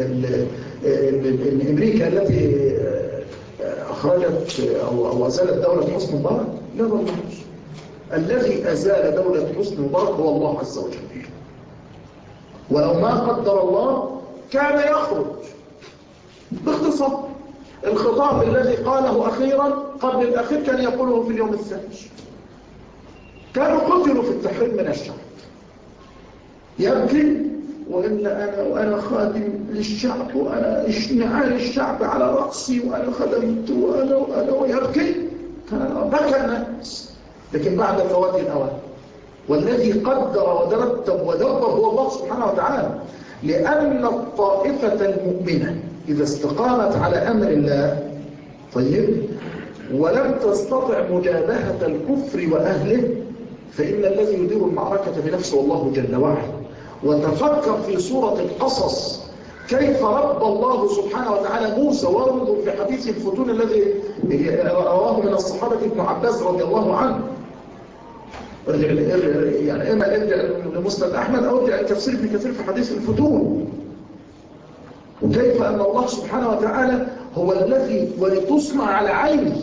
أن أمريكا التي أخرجت أو أزالت دولة حسني مبارك، لا والله، الذي أزال دولة حسني مبارك هو الله عز وجل. ولو ما قدر الله كان يخرج باختصار. الخطاب الذي قاله أخيرا قبل الأخير كان يقوله في اليوم الثاني. كانوا قتلوا في التحرير من الشعب، يبكي وأنا خادم للشعب، وأنا نعال الشعب على رأسي، وأنا خدمت، وأنا ويبكي. بكى الناس. لكن بعد فوات الأوان، والذي قدر ودرتب ودبر هو الله سبحانه وتعالى. لأن الطائفة المؤمنة إذا استقامت على أمر الله طيب ولم تستطع مجابهة الكفر وأهله، فإن الذي يدير المعركة بنفسه الله جل وعلا. وتفكر في سورة القصص كيف رب الله سبحانه وتعالى موسى، وانظر في حديث الفتون الذي رواه من الصحابة ابن عباس رضي الله عنه. يعني إما ارجع لمسند أحمد أو ارجع لتفسير ابن كثير في حديث الفتون، وكيف أن الله سبحانه وتعالى هو الذي ولتصنع على عينه.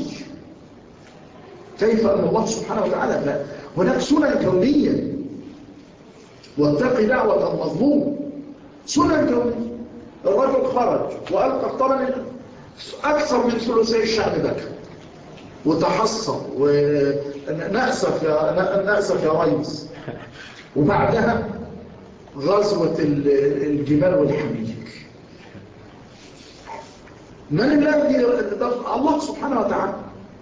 كيف أن الله سبحانه وتعالى هناك سنن كونية، واتق دعوة المظلوم. سنن كونية. الرجل خرج وألقى طبعا أكثر من ثلثي الشعب بكى وتحصر ونأسف يا ريس. وبعدها غزوة الجمال والحمير. من الذي الله سبحانه وتعالى.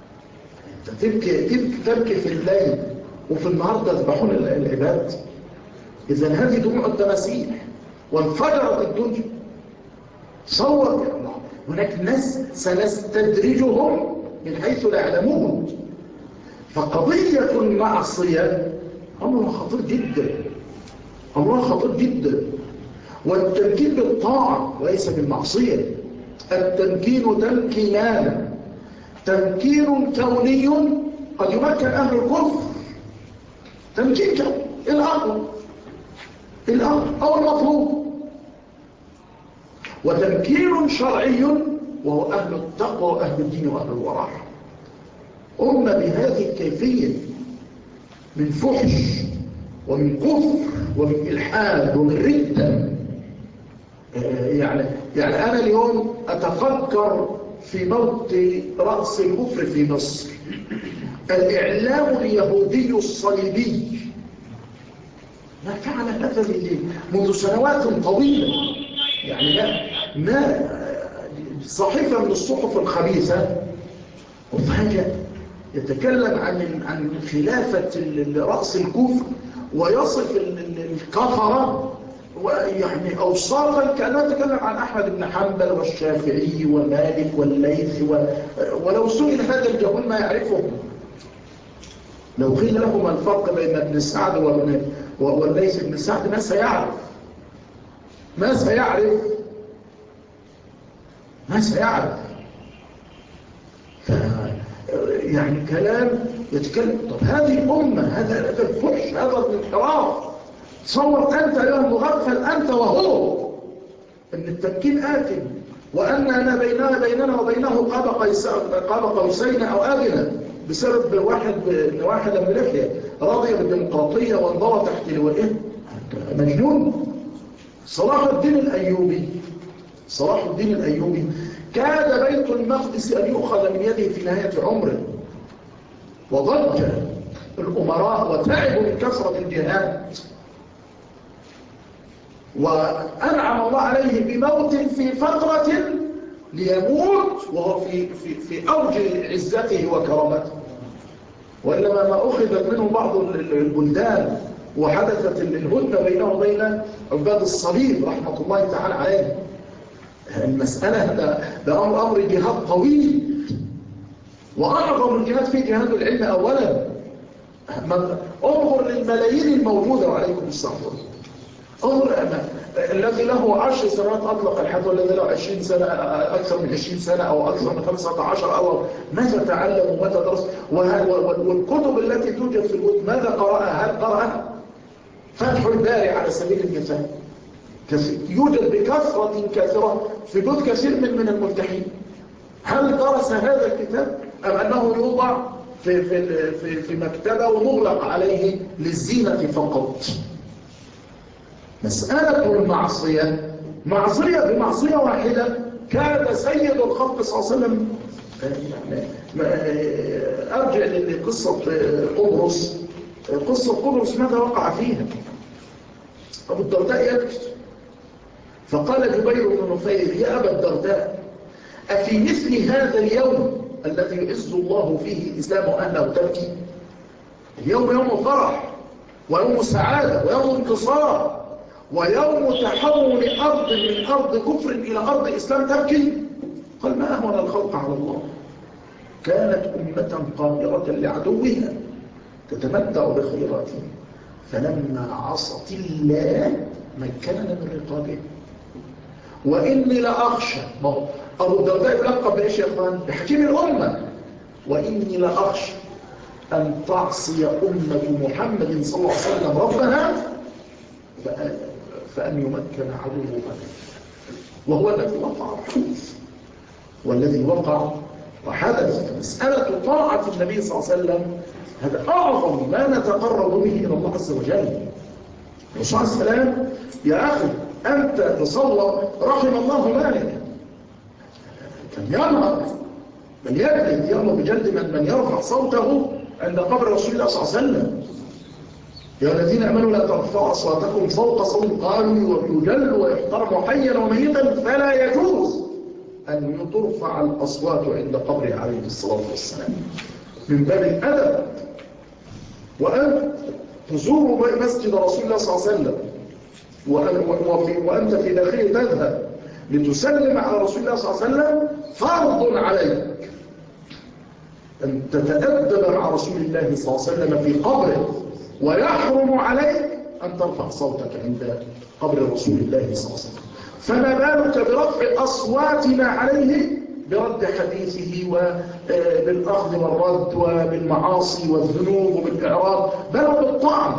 تبكي في الليل وفي النهار تذبحون العباد. إذن هذه دموع التماسيح وانفجرت الدنيا. صور يا الله، هناك ناس سنستدرجهم من حيث لا يعلمون. فقضية المعصية أمر خطير جدا، أمر خطير جدا. والتمكين بالطاعة وليس بالمعصية. التمكين تمكينان: تمكين كوني قد يمكن أهل الكفر، تمكين كوني الأمر أو المطلوب، وتمكين شرعي وهو أهل التقوى وأهل الدين وأهل الورع. أمة بهذه الكيفية من فحش ومن كفر ومن إلحاد ومن ردة. يعني أنا اليوم أتفكر في موت رأس الكفر في مصر. الإعلام اليهودي الصليبي ما فعل هذا منذ سنوات طويلة. يعني ما صحيفة من الصحف الخبيثة وفجأة يتكلم عن خلافة رأس الكفر ويصف الكفرة ويعني أوصافا كأنه يتكلم عن أحمد بن حنبل والشافعي ومالك والليث ولو سئل هذا الجهول ما يعرفه. لو قيل له ما الفرق بين ابن سعد والليث بن سعد ما سيعرف. يعني كلام يتكلم. طب هذه الأمة، هذا الفحش، هذا الانحراف. تصور أنت أيها المغفل، أنت وهو، أن التمكين آكل، وأننا بيننا وبينه قاب قوسين أو أدنى بسبب واحد من لحية راضية بالديمقراطية وانضوى تحت لوائه. مجنون. صلاح الدين الأيوبي كاد بيت المقدس أن يؤخذ من يده في نهاية عمره، وضج الأمراء وتعبوا من كثرة الجهاد، وأنعم الله عليه بموت في فترة ليموت وهو في أوج عزته وكرامته. وإنما ما أخذت منه بعض البلدان وحدثت الهدنة بينه وبين عباد الصليب رحمة الله تعالى عليه. المسألة ده أمر جهاد طويل، وأعظم الجهاد في جهاد العلم أولا. انظر للملايين الموجودة وعليكم السلام. انظر الذي له 10 سنوات أطلق الحد، والذي له 20 سنة، أكثر من 20 سنة أو أكثر من 15 أو ماذا تعلم وماذا درس. والكتب التي توجد في البيوت ماذا قرأها؟ هل قرأها؟ فتح الباري على سبيل المثال يوجد بكثرة كثيرة في بيوت كثير من الملتحين. هل درس هذا الكتاب أم أنه يوضع في مكتبة ومغلق عليه للزينة فقط؟ مسألة المعصية بمعصية واحدة كاد سيد الخلق صلى الله عليه وسلم. أرجع لقصة قبرص. قصة قبرص ماذا وقع فيها؟ أبو الدرداء يبكي فقال جبير بن نفير يا أبا الدرداء أفي مثل هذا اليوم الذي يعز الله فيه الإسلام وأهله تبكي؟ اليوم يوم فرح ويوم سعادة ويوم انتصار ويوم تحول أرض من أرض كفر إلى أرض إسلام تبكي. قال ما أهون الخلق على الله، كانت أمة قاهرة لعدوها تتمتع بخيراتها فلما عصت الله مكننا من رقابه. وإني لأخشى، أبو الدرداء يلقب بإيش يا أخوان؟ بحكيم الأمة. وإني لأخشى أن تعصي أمة محمد صلى الله عليه وسلم ربها فأن يمكن عدوها، وهو الذي وقع الحدث والذي وقع وحدث. مسألة طاعة النبي صلى الله عليه وسلم هذا أعظم ما نتقرب به إلى الله عز وجل. الرسول عليه السلام يا أخي أنت تصور رحم الله مالك كان ينهر بل يجلد يرمى بجلد من يرفع صوته عند قبر رسول الله صلى الله عليه وسلم. يا الذين امنوا لا ترفعوا اصواتكم فوق صوت، قالوا يجل ويحترم حيا وميتا فلا يجوز ان ترفع الاصوات عند قبره عليه الصلاه والسلام من باب الادب. وان تزور مسجد رسول الله صلى الله عليه وسلم وانت في داخله تذهب لتسلم على رسول الله صلى الله عليه وسلم فرض عليك أن تتأدب مع رسول الله صلى الله عليه وسلم في قبره، ويحرم عليك أن ترفع صوتك عند قبر رسول الله صلى الله عليه وسلم. فما بالك برفع أصواتنا عليه برد حديثه وبالأخذ والرد وبالمعاصي والذنوب وبالإعراض بل وبالطعن.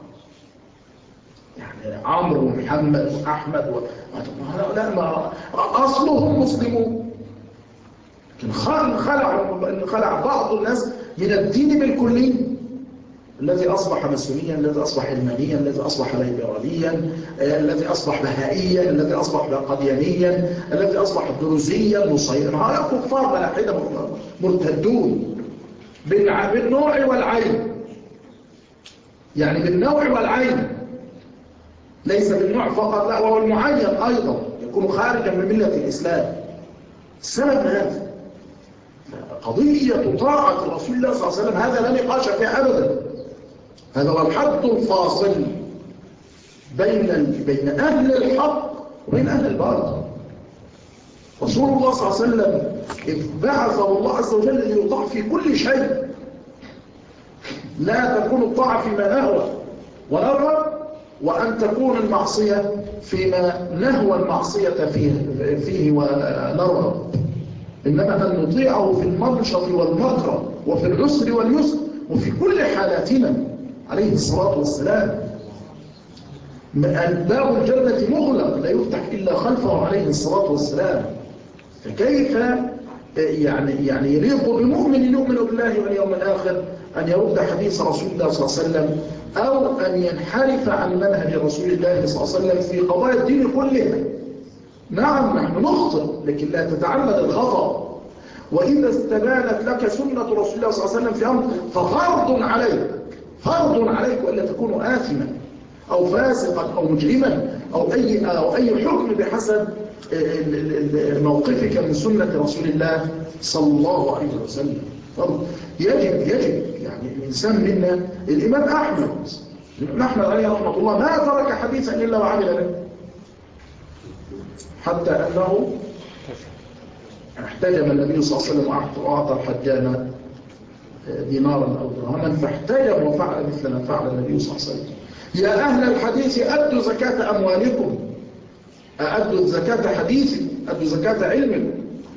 يعني عمرو ومحمد وأحمد هؤلاء ما أصلهم مسلمون، لكن خلع بعض الناس من الدين بالكلي، الذي أصبح مسلميا، الذي أصبح علمانيا، الذي أصبح ليبراليا، الذي أصبح بهائيا، الذي أصبح قديانيا، الذي أصبح دروزيا مصيرا. هؤلاء كفار ملاحدة مرتدون بالنوع والعين، يعني بالنوع والعين، ليس بالنوع فقط لا وهو المعين أيضا يكون خارجا من ملة الإسلام. السبب هذا قضية طاعة رسول الله صلى الله عليه وسلم هذا لا نقاش فيه أبدا. هذا هو الحد الفاصل بين أهل الحق وبين أهل الباطل. رسول الله صلى الله عليه وسلم إذ بعثه الله عز وجل ليطاع في كل شيء، لا تكون الطاعة فيما نهوى ونرغب، وأن تكون المعصية فيما نهوى المعصية فيه ونرغب، إنما أن نطيعه في المنشط والمكره وفي العسر واليسر وفي كل حالاتنا عليه الصلاة والسلام. باب الجنة مغلق لا يفتح إلا خلفه عليه الصلاة والسلام. فكيف يعني يليق بمؤمن يؤمن بالله واليوم الآخر أن يرد حديث رسول الله صلى الله عليه وسلم أو أن ينحرف عن منهج رسول الله صلى الله عليه وسلم في قضايا الدين كلها؟ نعم نحن نخطئ، لكن لا تتعمد الخطأ. وإذا استبانت لك سنة رسول الله صلى الله عليه وسلم في أمر ففرض عليك وإلا تكون آثما أو فاسقا أو مجرما أو أي حكم بحسب موقفك من سنة رسول الله صلى الله عليه وسلم. يجب يعني الإنسان منا. الإمام أحمد عليه رحمة الله ما ترك حديثا إلا وعمل به، حتى أنه احتجم النبي صلى الله عليه وسلم وأعطى الحجام دينارا أو درهما فاحتجم وفعل مثل ما فعل النبي صلى الله عليه وسلم. يا أهل الحديث أدوا زكاة أموالكم، أدوا زكاة حديثكم، أدوا زكاة علمكم.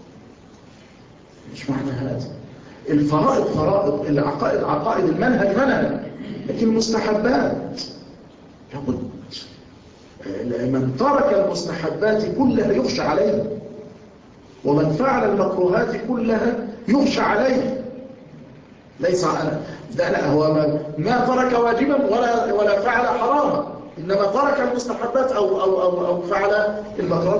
مش معنى هذا. الفرائض فرائض، العقائد عقائد، المنهج منهج، لكن المستحبات لابد. من ترك المستحبات كلها يخشى عليه، ومن فعل المكروهات كلها يخشى عليه. ليس لا هو ما ترك واجبا ولا فعل حراما، إنما ترك المستحبات أو فعل المكروهات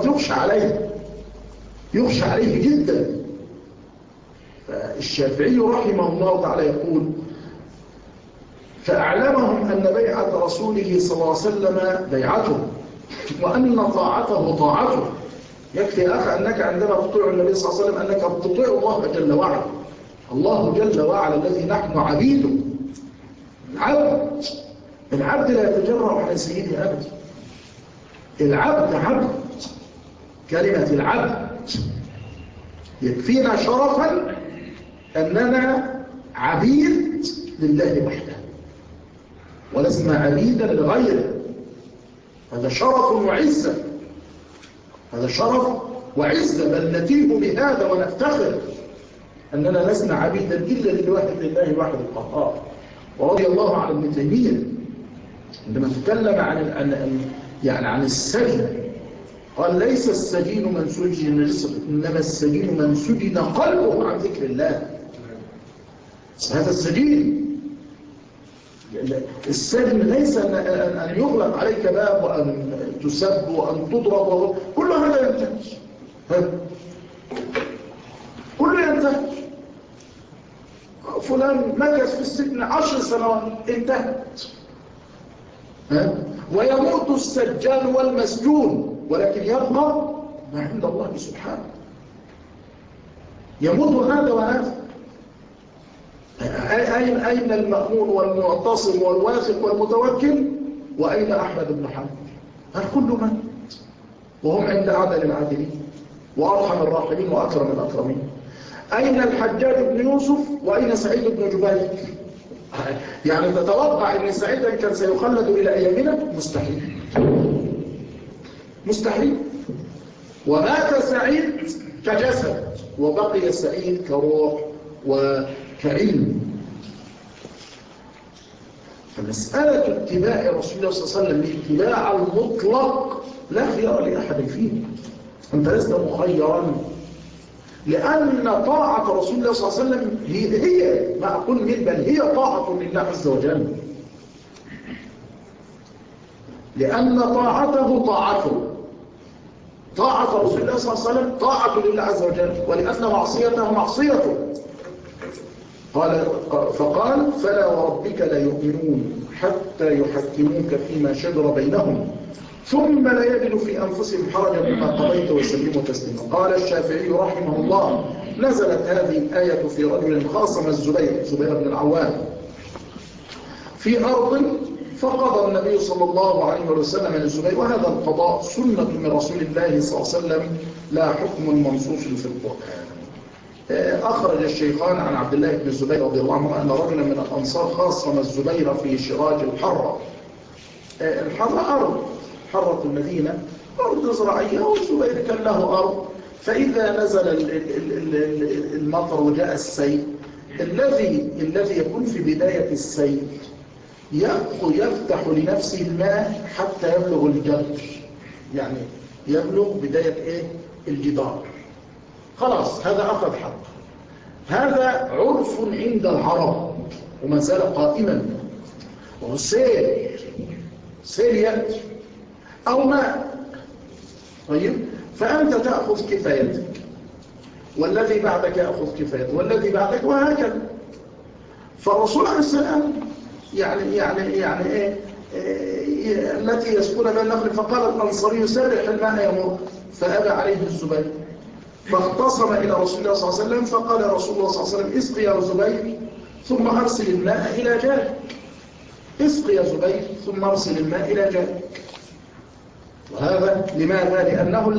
يخشى عليه جدا. فالشافعي رحمه الله تعالى يقول فأعلمهم أن بيعة رسوله صلى الله عليه وسلم بيعته، وأن طاعته طاعته. يكفي يا أخي أنك عندما تطيع النبي صلى الله عليه وسلم أنك تطيع الله جل وعلا. الله جل وعلا الذي نحن عبيده. العبد لا يتجرأ على سيده أبدا. العبد عبد. كلمة العبد يكفينا شرفا أننا عبيد لله وحده ولسنا عبيدا لغيره. هذا شرف وعزة. هذا شرف وعزة، بل نتيه بهذا ونفتخر أننا لسنا عبيدا إلا لله الواحد القهار. ورضي الله عن ابن تيمية عندما تكلم عن السجن قال: ليس السجين من سجن رزقه، إنما السجين من سجن قلبه عن ذكر الله. هذا السجين. السجن ليس أن يغلق عليك باب وأن تسب وأن تضرب كل هذا ينتهي. كله ينتهي. فلان مكث في السجن 10 سنوات انتهت. ويموت السجان والمسجون ولكن يبقى ما عند الله سبحانه. يموت هذا وهذا. أين المأمون والمعتصم والواثق والمتوكل؟ وأين أحمد بن حنبل؟ الكل مات وهم عند أعدل العادلين وأرحم الراحمين وأكرم الأكرمين. أين الحجاج بن يوسف وأين سعيد بن جبير؟ يعني تتوقع أن سعيدا كان سيخلد إلى أيامنا؟ مستحيل. مستحيل. ومات سعيد كجسد وبقي سعيد كروح وكعلم. فمسألة اتباع رسول الله صلى الله عليه وسلم الاتباع المطلق لا خيار لأحد فيه. أنت لست مخيرا، لأن طاعة رسول الله صلى الله عليه وسلم هي ما أقول بل هي طاعة لله عز وجل. لأن طاعته طاعة رسول الله صلى الله عليه وسلم طاعة لله عز وجل، ولأن معصيته معصيته. فقال: فلا وربك لا يؤمنون حتى يحكموك فيما شجر بينهم ثم لا يجدوا في أنفسهم حرجا مما قضيت ويسلموا تسليما. قال الشافعي رحمه الله: نزلت هذه الآية في رجل خاصم زبير بن العوام في أرض فقضى النبي صلى الله عليه وسلم للزبير، وهذا القضاء سنة من رسول الله صلى الله عليه وسلم لا حكم منصوص في القرآن. أخرج الشيخان عن عبد الله بن الزبير رضي الله عنه أن رجلا من الأنصار خاصم الزبير في شراج الحرة. الحرة أرض، حرة المدينة أرض زراعية، والزبير كان له أرض. فإذا نزل المطر وجاء السيل، الذي يكون في بداية السيل يفتح لنفسه الماء حتى يبلغ الجدر، يعني يبلغ بداية الجدار. خلاص هذا أخذ حق. هذا عرف عند العرب وما زال قائما. والسيل يأتي أو ماء، طيب، فأنت تأخذ كفايتك والذي بعدك يأخذ كفايته والذي بعدك وهكذا. فالرسول عليه السلام التي يسكن بين النخل، فقال الأنصاري: سرح الماء يمر، فأبى عليه الزبير فاختصم إلى رسول الله صلى الله عليه وسلم، فقال رسول الله صلى الله عليه وسلم: اسقي يا زبير ثم أرسل الماء إلى جارك. اسقي يا زبير ثم أرسل الماء إلى جارك. وهذا لماذا؟ لأنه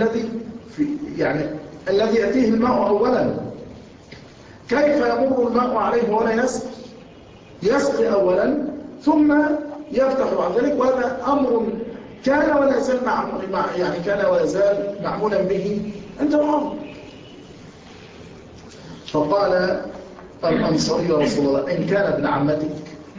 الذي يأتيه الماء أولا. كيف يمر الماء عليه ولا يسقي أولا ثم يفتح بعد ذلك. وهذا أمر كان ولا يزال معمولا به عند العرب. فقال الأنصاري: يا رسول الله، إن كان ابن عمتك،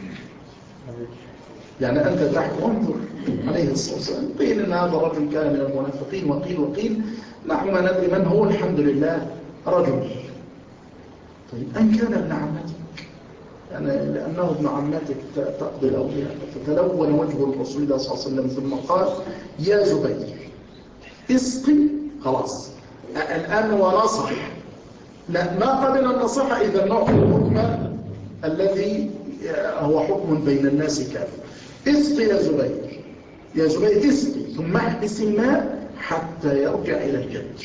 يعني أنت تحكم، انظر عليه الصلاة والسلام. قيل إن هذا الرجل كان من المنافقين، وقيل نحن ما ندري من هو، الحمد لله رجل. طيب أن كان ابن عمتك، يعني لأنه ابن عمتك تقضي الأولياء. فتلون وجه الرسول الله صلى الله عليه وسلم ثم قال: يا زبير اسقي. خلاص الآن ونصح. لا، ما قبل النصيحة. إذا نعطي الحكم الذي هو حكم بين الناس كافر. اسقي يا زبير، يا زبير اسقي. ثم احبس الماء حتى يرجع إلى الجدر.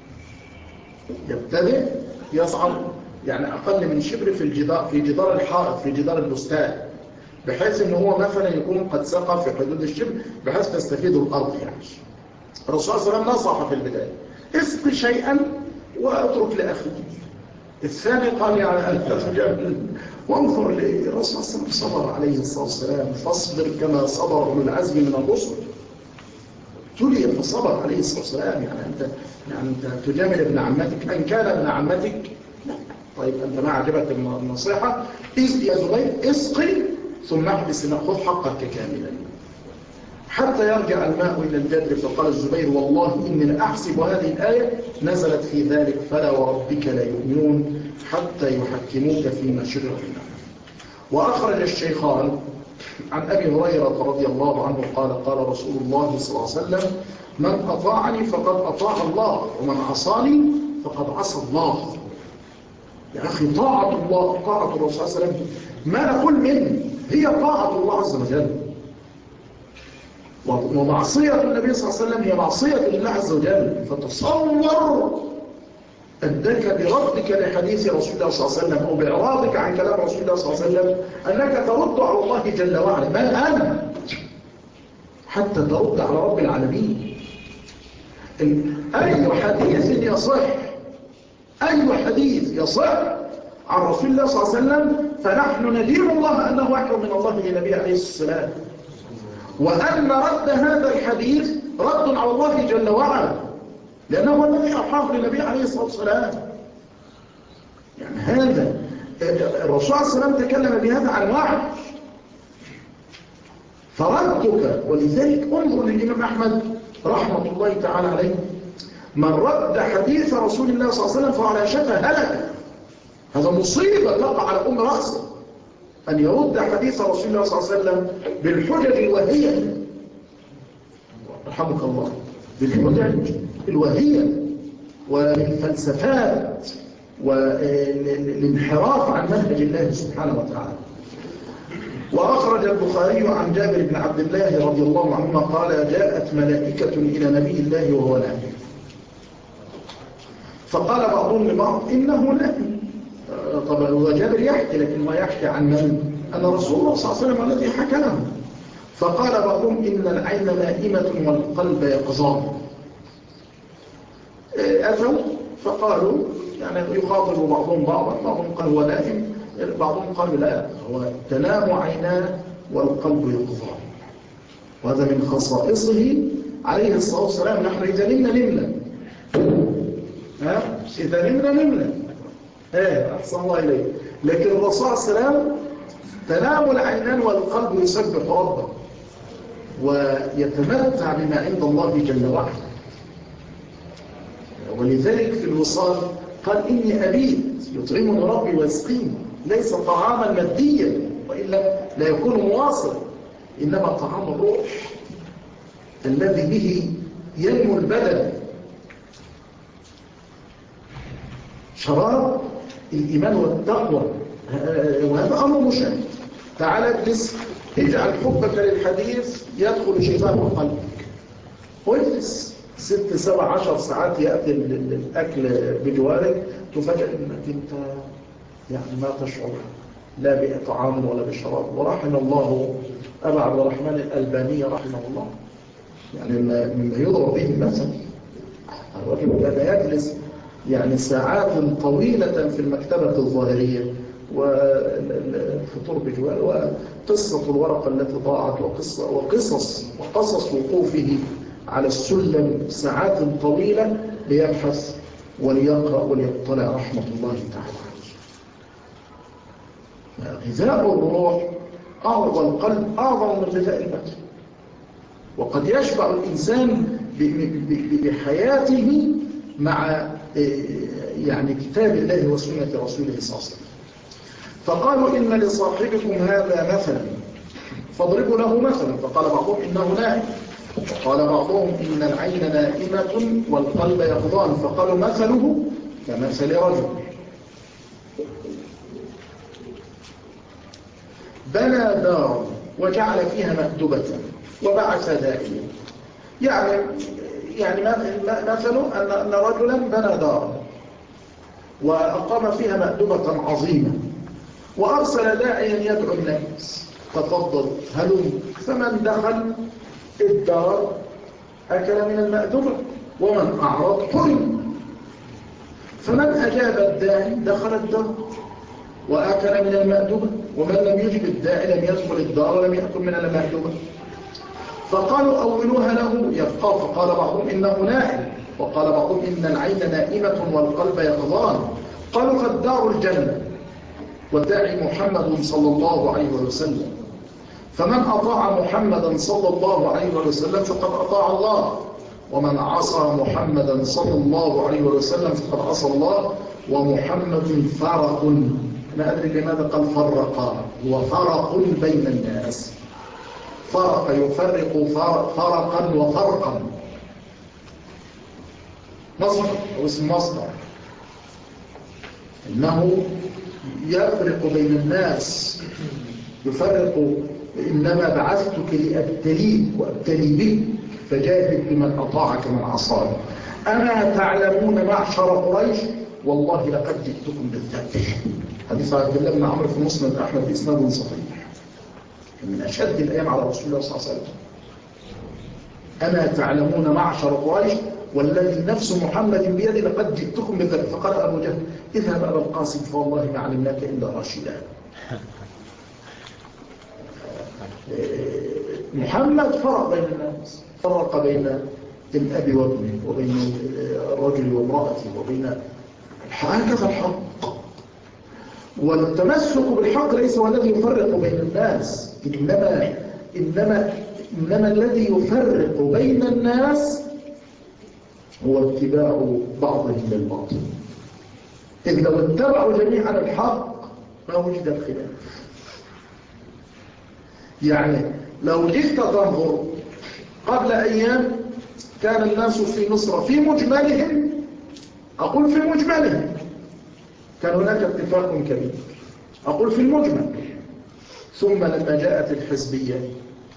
يبتدئ يصعد يعني أقل من شبر في جدار الحائط، في جدار البستان، بحيث أنه هو مثلا يكون قد سقى في حدود الشبر بحيث تستفيد الأرض. يعني الرسول صلى الله عليه وسلم نصح في البداية: اسقي شيئا واترك لأخيك. الثاني قال يعني أنت تجاهل. وانظر للرسول صلى الله عليه وسلم صبر عليه الصلاة والسلام: فاصبر كما صبر أولو العزم من الرسل. تلي فصبر عليه الصلاة والسلام. يعني أنت تجامل ابن عمتك أن كان ابن عمتك؟ لا. طيب أنت ما عجبك النصيحة؟ يا زبير اسقي ثم احبس الماء، خذ حقك كاملا حتى يرجع الماء إلى الجدر. فقال الزبير: والله إني لأحسب هذه الآية نزلت في ذلك: فلا وربك لا يؤمنون حتى يحكموك فيما شجر بينهم. وأخرج الشيخان عن أبي هريرة رضي الله عنه قال: قال رسول الله صلى الله عليه وسلم: من أطاعني فقد أطاع الله، ومن عصاني فقد عصى الله. يا أخي طاعة الله، طاعة الرسول صلى الله عليه وسلم ما نقول منه، هي طاعة الله عز وجل. ومعصية النبي صلى الله عليه وسلم هي معصية لله عز وجل. فتصور أنك بردك لحديث رسول الله صلى الله عليه وسلم أو بإعراضك عن كلام رسول الله صلى الله عليه وسلم أنك ترد على الله جل وعلا. ما أنت حتى ترد على رب العالمين. أي حديث يصح، أي حديث يصح عن رسول الله صلى الله عليه وسلم فنحن ندين الله أنه وحي من الله للنبي عليه الصلاة والسلام، وأن رد هذا الحديث رد على الله جل وعلا، لأنه هو الذي أوحاه للنبي عليه الصلاة والسلام. يعني هذا الرسول عليه الصلاة والسلام تكلم بهذا عن وحي، فردك. ولذلك انظر للإمام أحمد رحمة الله تعالى عليه: من رد حديث رسول الله صلى الله عليه وسلم فعلى شفا هلك. هذا مصيبة تقع على أم رأسه، أن يرد حديث رسول الله صلى الله عليه وسلم بالحجج الوهية، رحمك الله، بالحجج الوهية والفلسفات والانحراف عن منهج الله سبحانه وتعالى. وأخرج البخاري عن جابر بن عبد الله رضي الله عنهما قال: جاءت ملائكة إلى نبي الله وهو نائم، فقال بعضهم لبعض: إنه نائم. طبعا هو جابر يحكي، لكن ما يحكي عن من؟ أن رسول الله صلى الله عليه وسلم الذي حكى له. فقال بعضهم: إن العين نائمة والقلب يقظان. أتوا فقالوا، يعني يخاطب بعضهم بعضا، بعضهم قال هو نائم، بعضهم قال لا، هو تنام عيناه والقلب يقظان. وهذا من خصائصه عليه الصلاة والسلام. نحن إذا نمنا نمنا، إذا نمنا نمنا، أحسن الله إليه. لكن الرسول صلى الله عليه وسلم تنام العينان والقلب يسبح ربه ويتمتع بما عند الله جل وعلا. ولذلك في الوصال قال: إني أبيت يطعمني ربي ويسقيني، ليس طعاما ماديا وإلا لا يكون مواصل، إنما طعام الروح الذي به ينمو البدن، شراب الإيمان والتقوى. وهذا أمر مشاهد. تعال اجلس، اجعل حبك للحديث يدخل شفاء قلبك، واجلس 6 7 10 ساعات يأتي الأكل بجوارك، تفاجأ أنك أنت يعني ما تشعر لا بطعام ولا بشراب. ورحم الله أبا عبد الرحمن الألباني رحمه الله، يعني مما يضرب به المثل. الرجل كان يجلس يعني ساعات طويلة في المكتبة الظاهرية والفطور بجوار، وقصة الورقة التي ضاعت، وقصص وقوفه على السلم ساعات طويلة ليبحث وليقرأ وليطلع رحمة الله تعالى عليه. غذاء الروح والقلب أعظم من غذاء البدن، وقد يشبع الإنسان بحياته مع يعني كتاب الله وسنة رسوله صلى الله عليه وسلم. فقالوا: إن لصاحبكم هذا مثلا فاضربوا له مثلا. فقال بعضهم: إنه نائم. وقال بعضهم: إن العين نائمة والقلب يقظان. فقالوا: مثله كمثل رجل بنى دارا وجعل فيها مأدبة وبعث داعيا يعني مثلا أن رجلا بنى دارا وأقام فيها مأدبة عظيمة وأرسل داعيا يدعو الناس تفضل هلم، فمن دخل الدار أكل من المأدبة ومن أعرض حرم، فمن أجاب الداعي دخل الدار وأكل من المأدبة، ومن لم يجب الداعي لم يدخل الدار ولم يأكل من المأدبة. فقالوا أولوها له يفقه، فقال بعضهم إنه نائم، وقال بعضهم إن العين نائمة والقلب يقظان. قالوا فالدار الجنة والداعي محمد صلى الله عليه وسلم، فمن أطاع محمدا صلى الله عليه وسلم فقد أطاع الله، ومن عصى محمدا صلى الله عليه وسلم فقد عصى الله، ومحمد فرق. ما أدري لماذا قال فرق، هو فرق بين الناس، فرق يفرق فرقا وفرقا، مصدر أو اسم مصدر، إنه يفرق بين الناس، يفرق. إنما بعثتك لأبتليك وأبتلي بك فجاهد بمن أطاعك من عصاك. أما تعلمون معشر قريش والله لقد جئتكم بالذبح. حديث عبد الله بن عمرو في مسند أحمد بإسناد صحيح، من أشد الأيام على رسول الله صلى الله عليه وسلم. أما تعلمون معشر قريش والذي نفس محمد بيده لقد جئتكم بالذبح. فقال أبو جهل اذهب أبا القاسم فوالله ما علمناك إلا راشدا. محمد فرق بين الناس، فرق بين الأب وابنه، وبين الرجل وامرأته، وبين هكذا الحق. والتمسك بالحق ليس هو الذي يفرق بين الناس، إنما الذي يفرق بين الناس هو اتباع بعضهم للباطل. إذ لو اتبعوا جميعا الحق ما وجد الخلاف. يعني لو جئت تنظر قبل أيام كان الناس في مصر في مجملهم، أقول في مجملهم كان هناك اتفاق كبير، أقول في المجمل. ثم لما جاءت الحزبية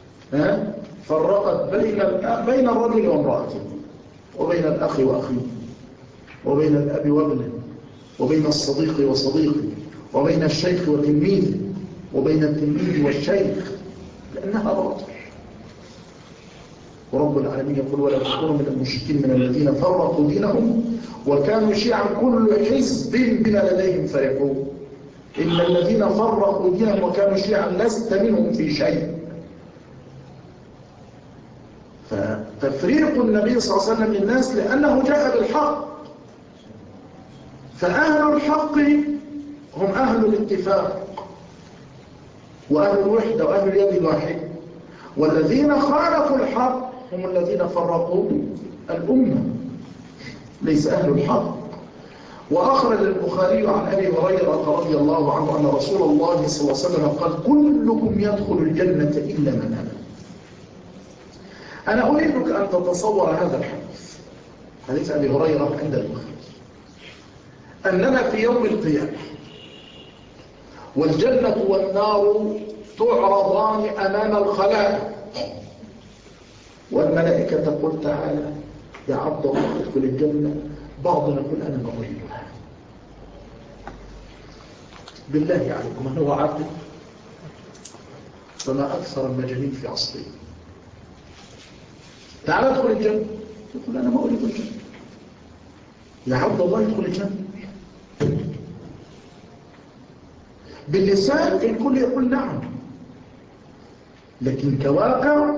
فرقت بين الرجل وامرأته، وبين الأخ وأخيه، وبين الأب وابنه، وبين الصديق وصديقه، وبين الشيخ وتلميذه، وبين التلميذ والشيخ، لأنها باطل. ورب العالمين يقول ولا تكونوا من المشركين من الذين فرقوا دينهم وكانوا شيعا كل حزب بما لديهم فرحون. إن الذين فرقوا دينهم وكانوا شيعا لست منهم في شيء. فتفريق النبي صلى الله عليه وسلم للناس لأنه جاء بالحق. فأهل الحق هم أهل الاتفاق وأهل الوحدة وأهل اليد الواحدة، والذين خالفوا الحق هم الذين فرقوا الأمة، ليس أهل الحق. وأخرج البخاري عن أبي هريرة رضي الله عنه أن رسول الله صلى الله عليه وسلم قال كلكم يدخل الجنة إلا من أبى. أنا أريدك أن تتصور هذا الحديث، حديث أبي هريرة عند البخاري، أننا في يوم القيامة والجنة والنار تعرضان أمام الخلائق، والملائكة تقول تعالى يا عبد الله ادخل الجنة، بعضنا يقول أنا ما أريدها. بالله عليكم من هو عبد؟ فما أكثر المجانين في عصرنا. تعالى ادخل الجنة، يقول أنا ما أريد الجنة. يا عبد الله ادخل الجنة. باللسان الكل يقول نعم، لكن كواقع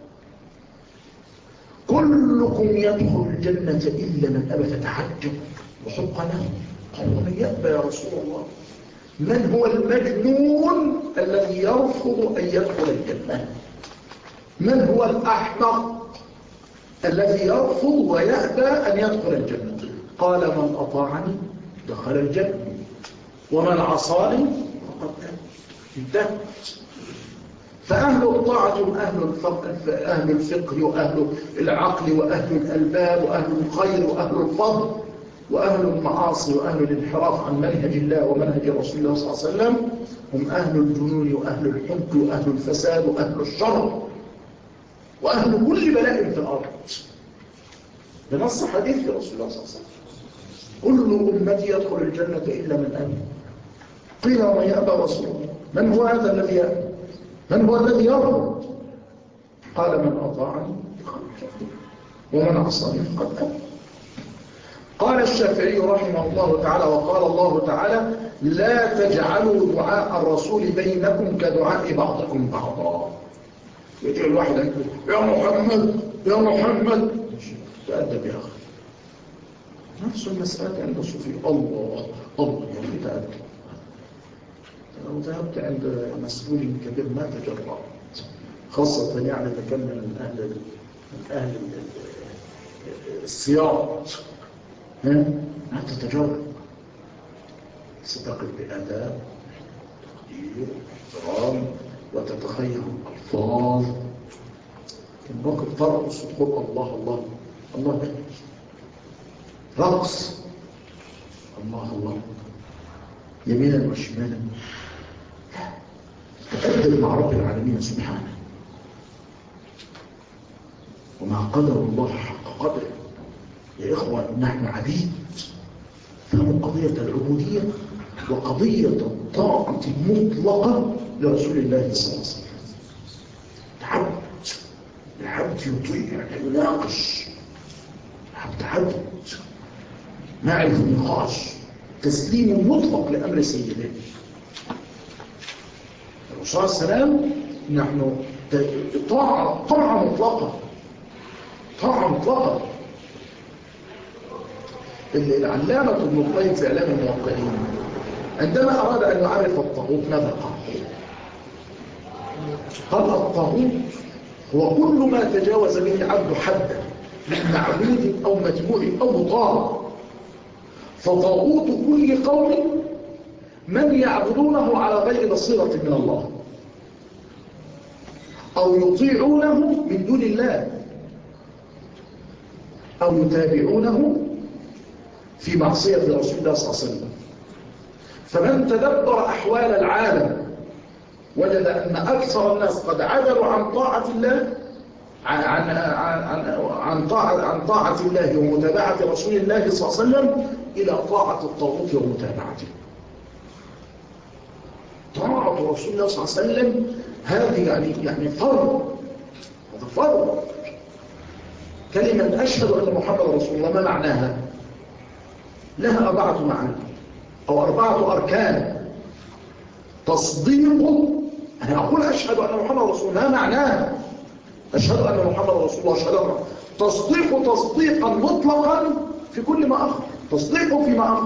كلكم يدخل الجنة إلا من أبى. فتعجب وحق له، قال ومن يأبى يا رسول الله؟ من هو المجنون الذي يرفض أن يدخل الجنة؟ من هو الأحمق الذي يرفض ويأبى أن يدخل الجنة؟ قال من أطاعني دخل الجنة ومن عصاني فقد انتهت. فأهل الطاعة أهل الفقه وأهل العقل وأهل الألباب وأهل الخير وأهل الفضل، وأهل المعاصي وأهل الانحراف عن منهج الله ومنهج رسول الله صلى الله عليه وسلم هم أهل الجنون وأهل الحمق وأهل الفساد وأهل الشر. وأهل كل بلاء في الأرض، بنص حديث لرسول الله صلى الله عليه وسلم: كل أمتي يدخل الجنة إلا من أبى. قيل: ومن يأبى رسول الله؟ من هو هذا الذي يأبى؟ من هو الذي يرفض؟ قال: من أطاعني ومن عصاني فقد أبى. قال الشافعي رحمه الله تعالى: وقال الله تعالى: لا تجعلوا دعاء الرسول بينكم كدعاء بعضكم بعضا. يدعي الواحد يا محمد يا محمد، تأدب يا أخي. نفس المسألة عند الصوفي: الله الله، يعني تأدب. لو ذهبت عند مسؤول كبير ما تجرأ، خاصة يعني إذا كان من أهل السياط، ما تتجرأ، ستقف بأداب، تقدير، احترام، وتتخير الألفاظ. كان باقي ترقص وتقول الله الله الله بك، رقص الله الله يمينا وشمالا. تأدب مع رب العالمين سبحانه، ومع قدر الله حق قدره. يا إخوة، نحن عبيد، فهموا قضية العبودية وقضية الطاعة المطلقة لرسول الله صلى الله عليه وسلم. العبد يطيع، يناقش، العبد ما يعرف النقاش، تسليم مطلق لأمر سيده الرسول صلى الله عليه وسلم. نحن طاعة مطلقة، طاعة مطلقة. العلامة ابن القيم في إعلام الموقعين عندما أراد أن يعرف الطاغوت ماذا قال؟ قال: الطاغوت هو كل ما تجاوز به عبد حده من معبود أو متبوع أو مطاع. فطاغوت كل قوم من يعبدونه على غير بصيرة من الله، أو يطيعونه من دون الله، أو يتابعونه في معصية رسول الله صلى الله عليه وسلم. فمن تدبر أحوال العالم وجد أن أكثر الناس قد عدلوا عن طاعة الله، عن طاعة الله ومتابعة رسول الله صلى الله عليه وسلم إلى طاعة الطاغوت ومتابعته. طاعة رسول الله صلى الله عليه وسلم هذه يعني فرض، هذا فرض. كلمة أشهد أن محمد رسول الله ما معناها؟ لها 4 معاني أو 4 أركان. تصديق، أنا أقول أشهد أن محمد رسول الله، ما معناها؟ أشهد أن محمد رسول الله، أشهد أن تصديق تصديقا مطلقا في كل ما أخبر، تصديق فيما أخبر،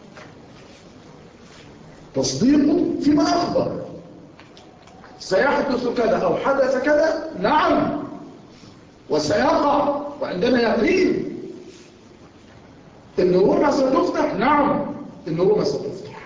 تصديق فيما أخبر. سيحدث كذا أو حدث كذا، نعم، وسيقع وعندنا يقين. النور ستفتح، نعم، النور ستفتح.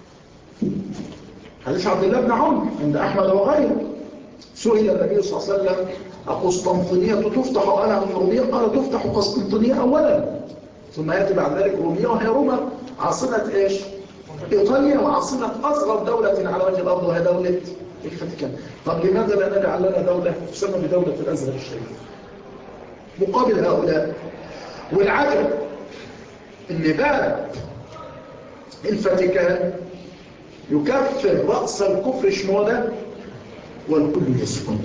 حديث عبد الله بن عمرو عند أحمد وغيره، سئل النبي صلى الله عليه وسلم: أقسطنطينية تفتح أنا من رومية؟ قال: تفتح قسطنطينية أولا، ثم يأتي بعد ذلك رومية، وهي روما عاصمة إيش؟ إيطاليا، وعاصمة أصغر دولة على وجه الأرض، وهي دولة الفاتيكان. طب لماذا لا نجعل لنا دولة تسمى بدولة الأزهر الشريف مقابل هؤلاء؟ والعجب إن باب الفاتيكان يكفر رأس الكفر شنودة والكل يسكن.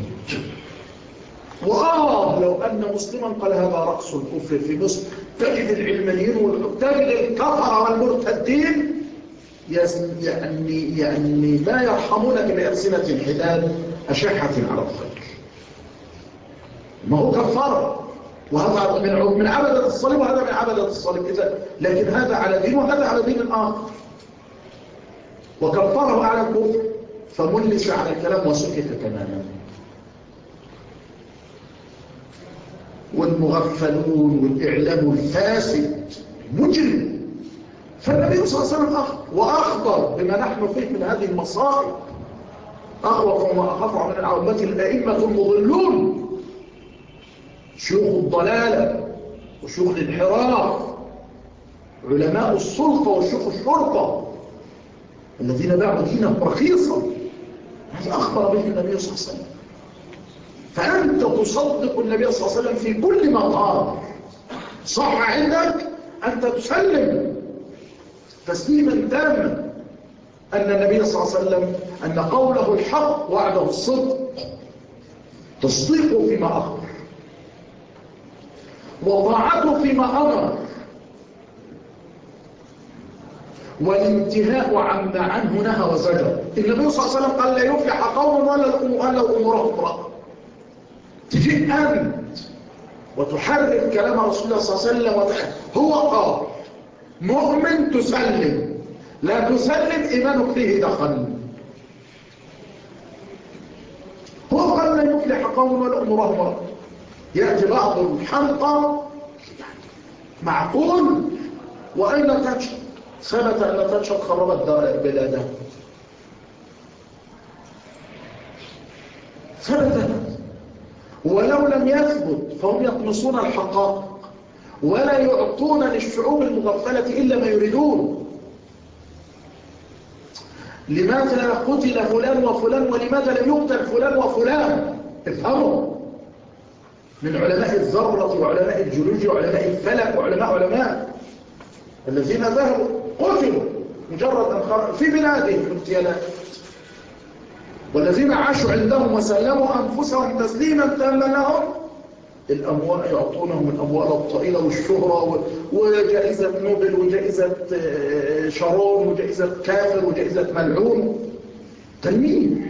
لو أن مسلما قال هذا رأس الكفر في مصر، تجد العلمانيين وتجد الكفر والمرتدين يعني لا يرحمونك بألسنة حداد أشحة على الخير. ما هو كفر، وهذا من عبدة الصليب وهذا من عبدة الصليب، لكن هذا على دين وهذا على دين آخر، وكفره على الكفر فملس على الكلام وسكت تماما. والمغفلون والإعلام الفاسد مجرم. فالنبي صلى الله عليه وسلم وأخبر بما نحن فيه من هذه المصائب. أخوف وما أخاف من عومة الأئمة المضلون، شيوخ الضلالة وشيوخ الانحراف، علماء السلطة وشيوخ الشرطة الذين باعوا دينهم رخيصا. هذا أخبر به النبي صلى الله عليه وسلم. فأنت تصدق النبي صلى الله عليه وسلم في كل ما قال. صح عندك أنت تسلم تسليما تاما أن النبي صلى الله عليه وسلم أن قوله الحق وعده الصدق، تصديقه فيما أخبر وطاعته فيما أمر، والانتهاء عما عنه نهى وزجر. النبي صلى الله عليه وسلم قال لا يفلح قوم ولا أمورهم امرأة. تجيء أنت وتحرر كلام رسول الله صلى الله عليه وسلم هو قال مؤمن تسلم، لا تسلم إيمانك فيه دخل. هو قال لا يفلح قوم ولا أمورهم امرأة. يأتي بعض الحلقة معقول وأين تنشر؟ ثبت أن تنشر خربت بلادها، ثبت. ولو لم يثبت فهم يطمسون الحقائق ولا يعطون للشعوب المغفلة إلا ما يريدون. لماذا قتل فلان وفلان ولماذا لم يقتل فلان وفلان؟ افهموا من علماء الذرة وعلماء الجيولوجيا وعلماء الفلك وعلماء الذين ذهبوا قتلوا مجرد أن في بلادهم اغتيالات، والذين عاشوا عندهم وسلموا أنفسهم تسليما تاما لهم الأموال، يعطونهم الأموال الطائلة والشهرة وجائزة نوبل وجائزة شارون وجائزة كافر وجائزة ملعون. تلميذ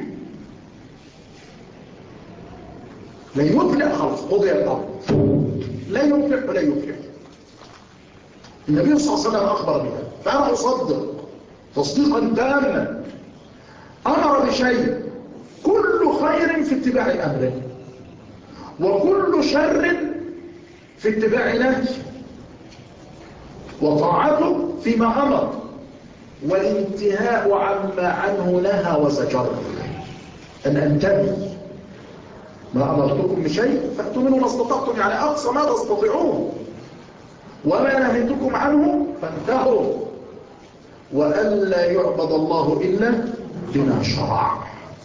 لا يفلح، خلاص قضي الأمر، لا يفلح ولا يفلح. النبي صلى الله عليه وسلم أخبر بها، فأنا أصدق تصديقا تاما. أمر بشيء كل خير في اتباع أمره وكل شر في اتباع نهيه، وطاعته فيما أمر والانتهاء عما عنه نهى وزجر. أن أنتبه ما أمرتكم بشيء فأتوا منه ما استطعتم، يعني أقصى ما تستطيعون، وما نهيتكم عنه فانتهوا، وألا يعبد الله إلا بما شرع.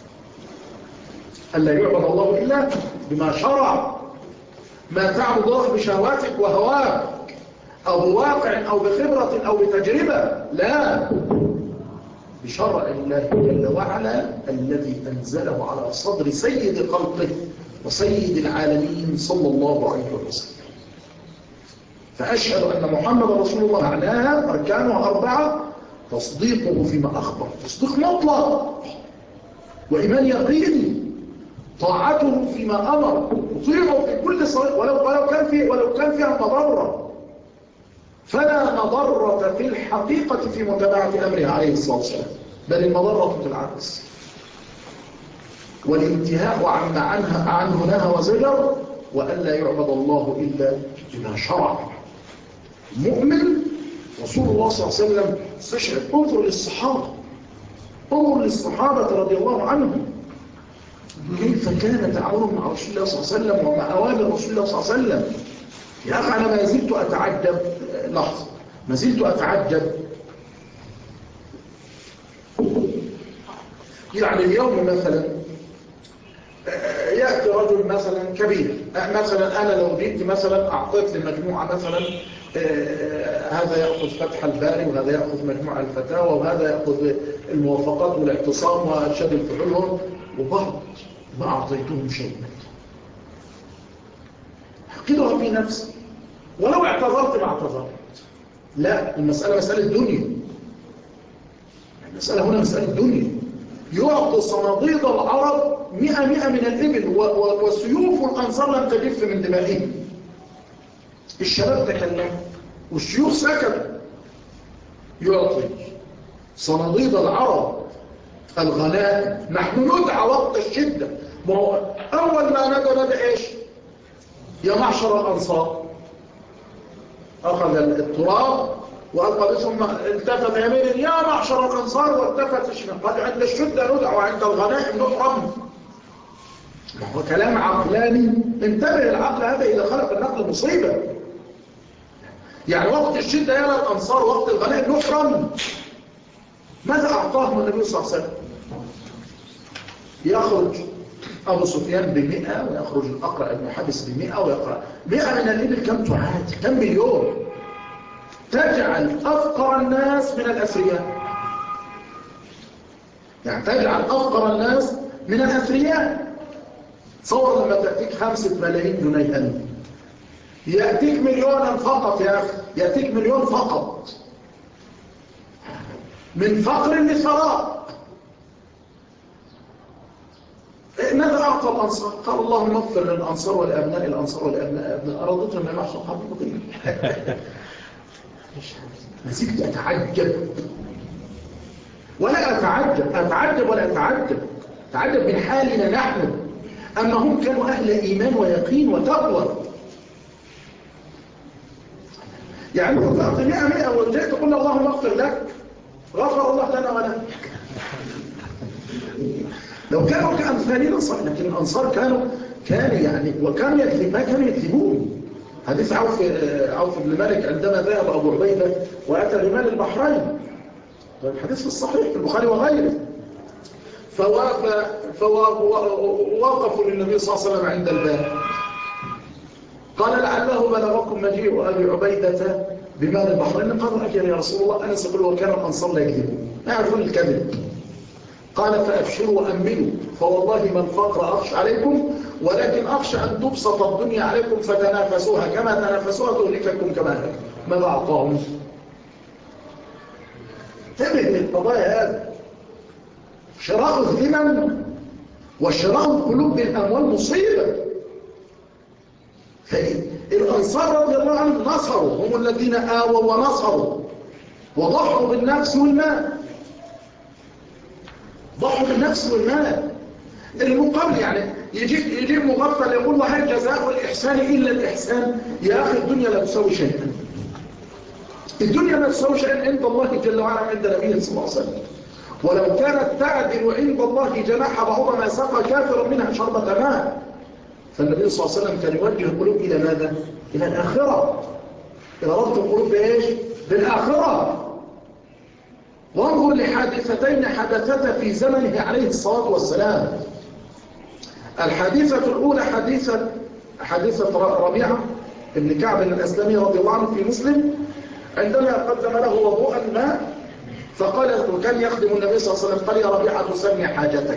ألا يعبد الله إلا بما شرع. ما تعبد الله بشهواتك وهواك أو بواقع أو بخبرة أو بتجربة، لا، بشرع الله جل وعلا الذي أنزله على صدر سيد خلقه وسيد العالمين صلى الله عليه وسلم. فأشهد أن محمد رسول الله معناها أركانها 4: تصديقه فيما أخبر، تصديق مطلق وإيمان يقيني، طاعته فيما أمر، يطيعه في كل صلاة ولو كان فيها مضرة، فلا مضرة في الحقيقة في متابعة أمره عليه الصلاة والسلام، بل المضرة في العكس. والانتهاء عما عنه نهى وزجر، وألا يعبد الله إلا بما شرع. مؤمن رسول الله صلى الله عليه وسلم استشعر. انظر للصحابة رضي الله عنهم كيف كان تعاملهم مع رسول الله صلى الله عليه وسلم ومع أوامر رسول الله صلى الله عليه وسلم. يا أخي أنا ما زلت أتعجب، لحظة، ما زلت أتعجب. يعني اليوم مثلا يأتي رجل مثلا كبير، مثلا أنا لو جيت مثلا أعطيت لمجموعة مثلا هذا يأخذ فتح الباري وهذا يأخذ مجموعة الفتاوى وهذا يأخذ الموافقات والاعتصام وأرشاد الفحول وبعض ما أعطيتهم شيء أحقدها في نفسي ولو اعتذرت ما اعتذرت. لا، المسألة مسألة دنيا. المسألة هنا مسألة دنيا. يعطي صناديد العرب 100 من الإبل وسيوف الأنصار لم تجف من دمائهم. الشباب تكلم والشيوخ سكت. يعطي صناديد العرب الغنائم. نحن ندعى وقت الشدة. ما هو أول ما ندى إيش؟ يا معشر الأنصار. أخذ التراب وألقى ثم التفت يمين يا معشر الأنصار والتفت شمال. قال عند الشدة ندعى وعند الغنائم نحرم. هو كلام عقلاني. انتبه العقل هذا إذا خلق النقل مصيبة. يعني وقت الشدة يرى الأنصار وقت الغنائم نحرم. ماذا أعطاهم النبي صلى الله عليه وسلم؟ يخرج أبو سفيان ب100 ويخرج الأقرع بن حابس ب100 ويقرأ 100 من الإبل كم تعاد؟ كم مليون؟ تجعل أفقر الناس من الأثرياء، يعني تجعل أفقر الناس من الأثرياء. تصور لما تأتيك 5 ملايين جنيها، يأتيك مليونا فقط يا أخي، يأتيك مليون فقط، من فقر لثراء. ماذا أعطى الأنصار؟ قال اللهم اغفر للأنصار والأبناء الأنصار والأبناء أبناء أرادتهم ما يحصل قبل نسيت أتعجب ولا أتعجب ولا أتعجب من حالنا نحن. أما هم كانوا أهل إيمان ويقين وتقوى. يعني لو تعطي 100 وجئت تقول اللهم اغفر لك، غفر الله لنا ولك. لو كانوا كأمثالنا صح، لكن الأنصار كانوا يعني وكانوا يكذب ما كانوا يكذبون. حديث عوف بن مالك عندما ذهب أبو عبيدة وأتى رمال البحرين، الحديث في الصحيح في البخاري وغيره، فوقفوا للنبي صلى الله عليه وسلم عند الباب، قال لعله بلغكم مجيء أبي عبيدة بمال البحرين. قال أجل يا رسول الله، أنا سأقول وكان الأنصار لا يكذبون، ما يعرفون الكذب. قال فأبشروا وأمنوا، فوالله ما الفقر أخشى عليكم، ولكن أخشى أن تبسط الدنيا عليكم فتنافسوها كما تنافسوها تهلككم كما هلكوا. ماذا أعطاهم؟ انتبه للقضايا هذا. شراء الذمم وشراء القلوب بالأموال مصيبة. فالأنصار رضي الله عنهم نصروا، هم الذين آووا ونصروا وضحوا بالنفس والمال، ضحوا بالنفس والمال. المقابل يعني يجيب مغفل يقول له هل جزاء الإحسان إلا الإحسان؟ يا أخي الدنيا لا تساوي شيئا، الدنيا لا تساوي شيئا عند الله جل وعلا، عند نبيه صلى الله عليه وسلم. ولو كانت تعدل عند الله جناح بعوضة ما سقى كافر منها شربة ماء. فالنبي صلى الله عليه وسلم كان يوجه القلوب إلى ماذا؟ إلى الآخرة. إلى ربط القلوب بإيش؟ بالآخرة. وانظر لحادثتين حدثتا في زمنه عليه الصلاة والسلام. الحادثة الأولى حادثة ربيعة ابن كعب الأسلمي رضي الله عنه في مسلم، عندما قدم له وضوءا ماء فقال، وكان يخدم النبي صلى الله عليه وسلم، قال يا ربيعة سمي حاجتك.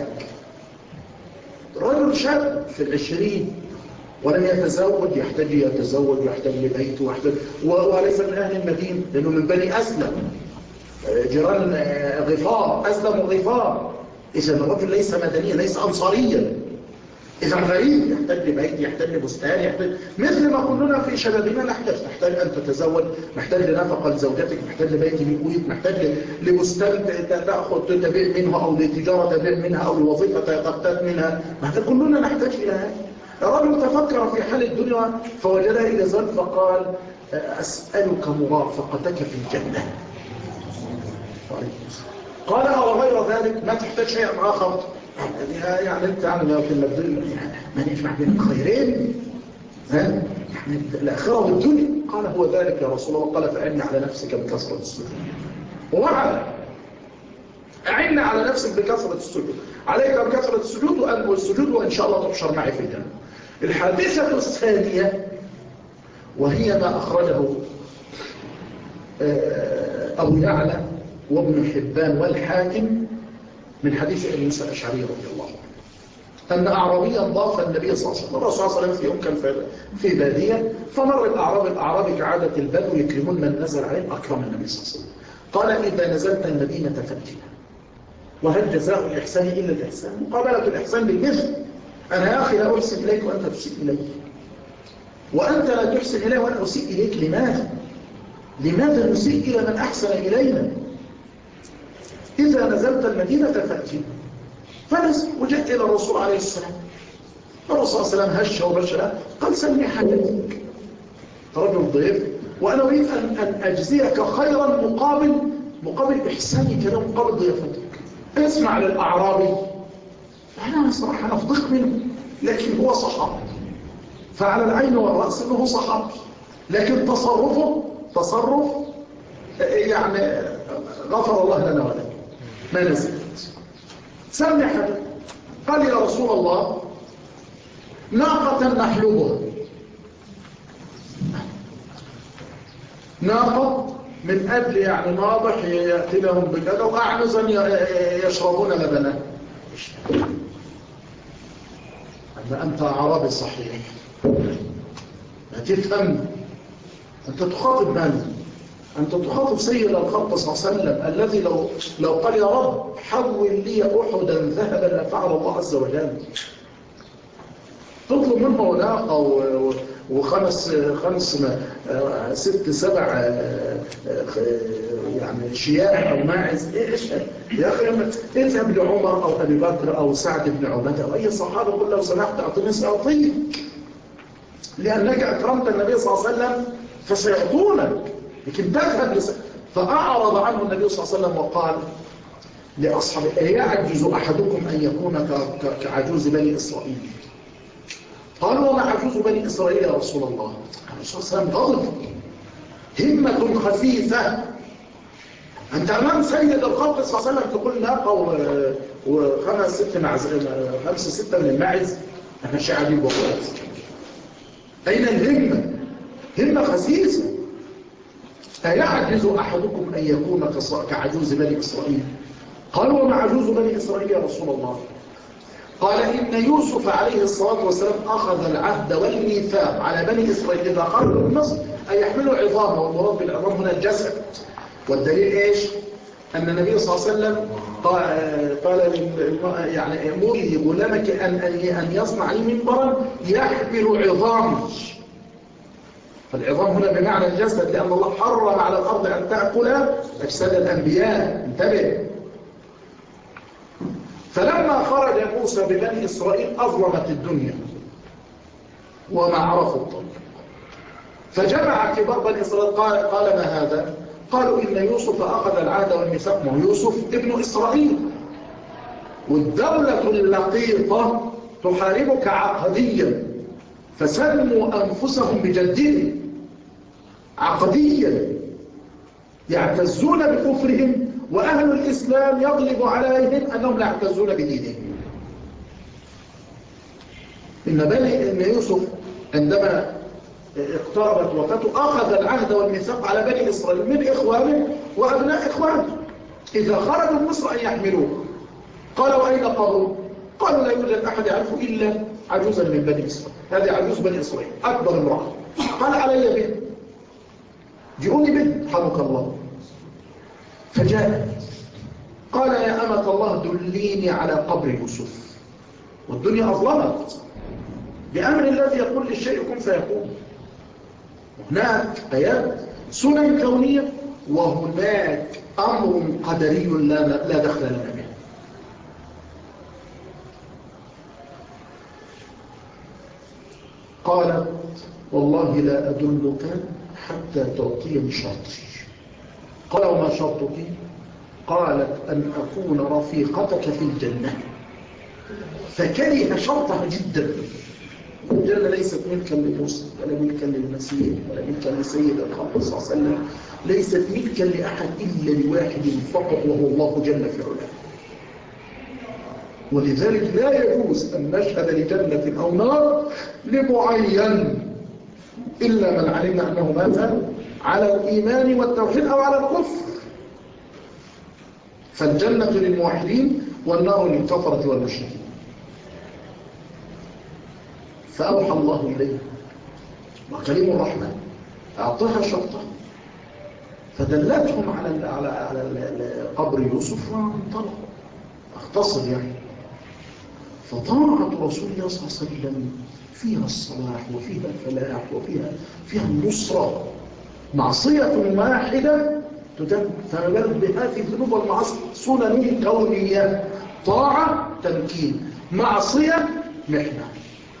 رجل شاب في 20 ولم يتزوج، يحتاج يتزوج ويحتاج لبيته وليس من أهل المدينة لأنه من بني أسلم، جيران غفار، أسلم غفار. إذا الرجل ليس مدنيا، ليس أنصاريا، إذا غريب، يحتاج لبيت، يحتاج لبستان، يحتاج مثل ما كلنا في شبابنا نحتاج أن تتزوج، محتاج لنفقة لزوجتك، محتاج لبيت مكويت، محتاج لبستان تأخذ تبيع منها أو لتجارة تبيع منها أو لوظيفة تقتات منها، كلنا نحتاج إلى هذا. الرجل تفكر في حال الدنيا فوجدها إلى ذلك فقال أسألك مرافقتك في الجنة. قال أو غير ذلك ما تحتاج شيئا آخر، يعني انت عامل يا كلمة الدنيا ما نجمع بين الخيرين، يعني الآخرة والدنيا. قال هو ذلك يا رسول الله. قال فأعني على نفسك بكثرة السجود. ووعد أعني على نفسك بكثرة السجود، عليك بكثرة السجود والسجود، وإن شاء الله تحشر معي في الجنة. الحادثة الثانية وهي ما أخرجه أبو يعلى وابن حبان والحاكم من حديث أبي موسى الأشعري رضي الله عنه، أن أعرابيا ضاف النبي صلى الله عليه وسلم. الرسول صلى الله عليه وسلم في يوم كان في بادية، فمر الأعراب كعادة البدو يكرمون من نزل عليهم، أكرم النبي صلى الله عليه وسلم. قال إذا نزلت المدينة فأتنا، وهل جزاء الإحسان إلا الإحسان؟ مقابلة الإحسان بالمثل. أنا يا أخي لا أحسن إليك وأنت تسيء إلي، وأنت لا تحسن إلي وأنا أسيء إليك. لماذا نسيء إلى من أحسن إلينا؟ إذا نزلت المدينة فأتنا. فنزل وجاء إلى الرسول عليه السلام. الرسول صلى الله عليه وسلم هش وبشر، قال سمي حاجتك، رجل ضيف وأنا أريد أن أجزيك خيرا مقابل إحسانك له، مقابل ضيافتك. اسمع للأعرابي، أنا صراحة أفضق منه، لكن هو صحابي، فعلى العين والرأس أنه صحابي، لكن تصرف يعني غفر الله لنا ولك ما نزلت. سمي حاجتك. قال يا رسول الله ناقة نحلبها، ناقة من أجل يعني ناضح يأتي لهم بكذا، وأعنزا يشربون لبنا. أما أنت عربي صحيح ما تفهم، أنت تخاطب من؟ أنت تخاطب سيد الخلق صلى الله عليه وسلم الذي لو قال يا رب حول لي أحدا ذهبا لفعل الله عز وجل. تطلب منه ناقة وخمس 6 7 يعني شياه أو ماعز. إيش يا أخي؟ اذهب لعمر أو أبي بكر أو سعد بن عبادة أو أي صحابة قل لو سمحت أعطيني سأعطيك، لأنك أكرمت النبي صلى الله عليه وسلم فسيعطونك، لكن تذهب فأعرض عنه النبي صلى الله عليه وسلم وقال لأصحابه أيعجز أحدكم أن يكون كعجوز بني إسرائيل؟ قالوا وما عجوز بني إسرائيل يا رسول الله؟ الرسول صلى الله عليه وسلم غضب، همة خفيفة. أنت أمام سيد الخلق صلى الله عليه وسلم تقول ناقة وخمس 6 من الماعز؟ أنا شيء عجيب وقلت أين الهمة؟ همة خسيسة. أيعجز أحدكم أن يكون كعجوز بني إسرائيل؟ قالوا وما عجوز بني إسرائيل يا رسول الله؟ قال إن يوسف عليه الصلاة والسلام أخذ العهد والميثاق على بني إسرائيل إذا خرجوا من مصر أن يحملوا عظامه، والمراد بالعظام هنا الجسد. والدليل إيش؟ أن النبي صلى الله عليه وسلم قال يعني مري غلامك أن يصنع لي منبرا يحمل عظامي. فالعظام هنا بمعنى الجسد، لأن الله حرم على الأرض أن تأكل أجساد الأنبياء. انتبه. فلما خرج موسى ببني إسرائيل أظلمت الدنيا وما عرفوا الطريق، فجمع كبار بني إسرائيل قال ما هذا؟ قالوا إن يوسف أخذ العهد والميثاق. ما يوسف ابن إسرائيل، والدولة اللقيطة تحاربك عقديا، فسلموا أنفسهم بجدهم عقديا، يعتزون بكفرهم، وأهل الإسلام يغلب عليهم أنهم لا يعتزون بدينهم. إن يوسف عندما اقتربت وفاته أخذ العهد والميثاق على بني إسرائيل من إخوانه وأبناء إخوانه إذا خرجوا من مصر أن يحملوه. قالوا أين قبروا؟ قالوا لا يوجد أحد يعرفه إلا عجوزا من بني إسرائيل. هذه عجوز بني إسرائيل أكبر امرأة. قال علي به، جئوني به حرك الله. فجاءت قال يا أمة الله دليني على قبر يوسف. والدنيا أظلمت بأمر الذي يقول للشيء كن فيكون. هناك آيات سنن كونية، وهناك أمر قدري لا دخل لنا به. قالت والله لا أدلك حتى تعطيني شرطي. قال وما شرطك؟ قالت أن أكون رفيقتك في الجنة. فكره شرطها جدا. الجنة ليست ملكا لموسى ولا ملكا للمسيح ولا ملكا لسيد الخلق صلى الله عليه وسلم، ليست ملكا لأحد إلا لواحد فقط وهو الله جل في علاه. ولذلك لا يجوز أن نشهد لجنة أو نار لمعين إلا من علمنا أنه مات على الإيمان والتوحيد أو على الكفر. فالجنة للموحدين والنار للكفرة والمشركين. فأوحى الله إليه وكريم الرحمن أعطاها شرطة، فدلتهم على قبر يوسف وانطلقوا. اختصر يعني. فطاعة رسول الله صلى الله عليه وسلم فيها الصلاح وفيها الفلاح وفيها النصرة. معصية واحدة تدم، فما بالك بهذه الذنوب والمعاصي؟ سنن كونية. طاعة تمكين، معصية محنة.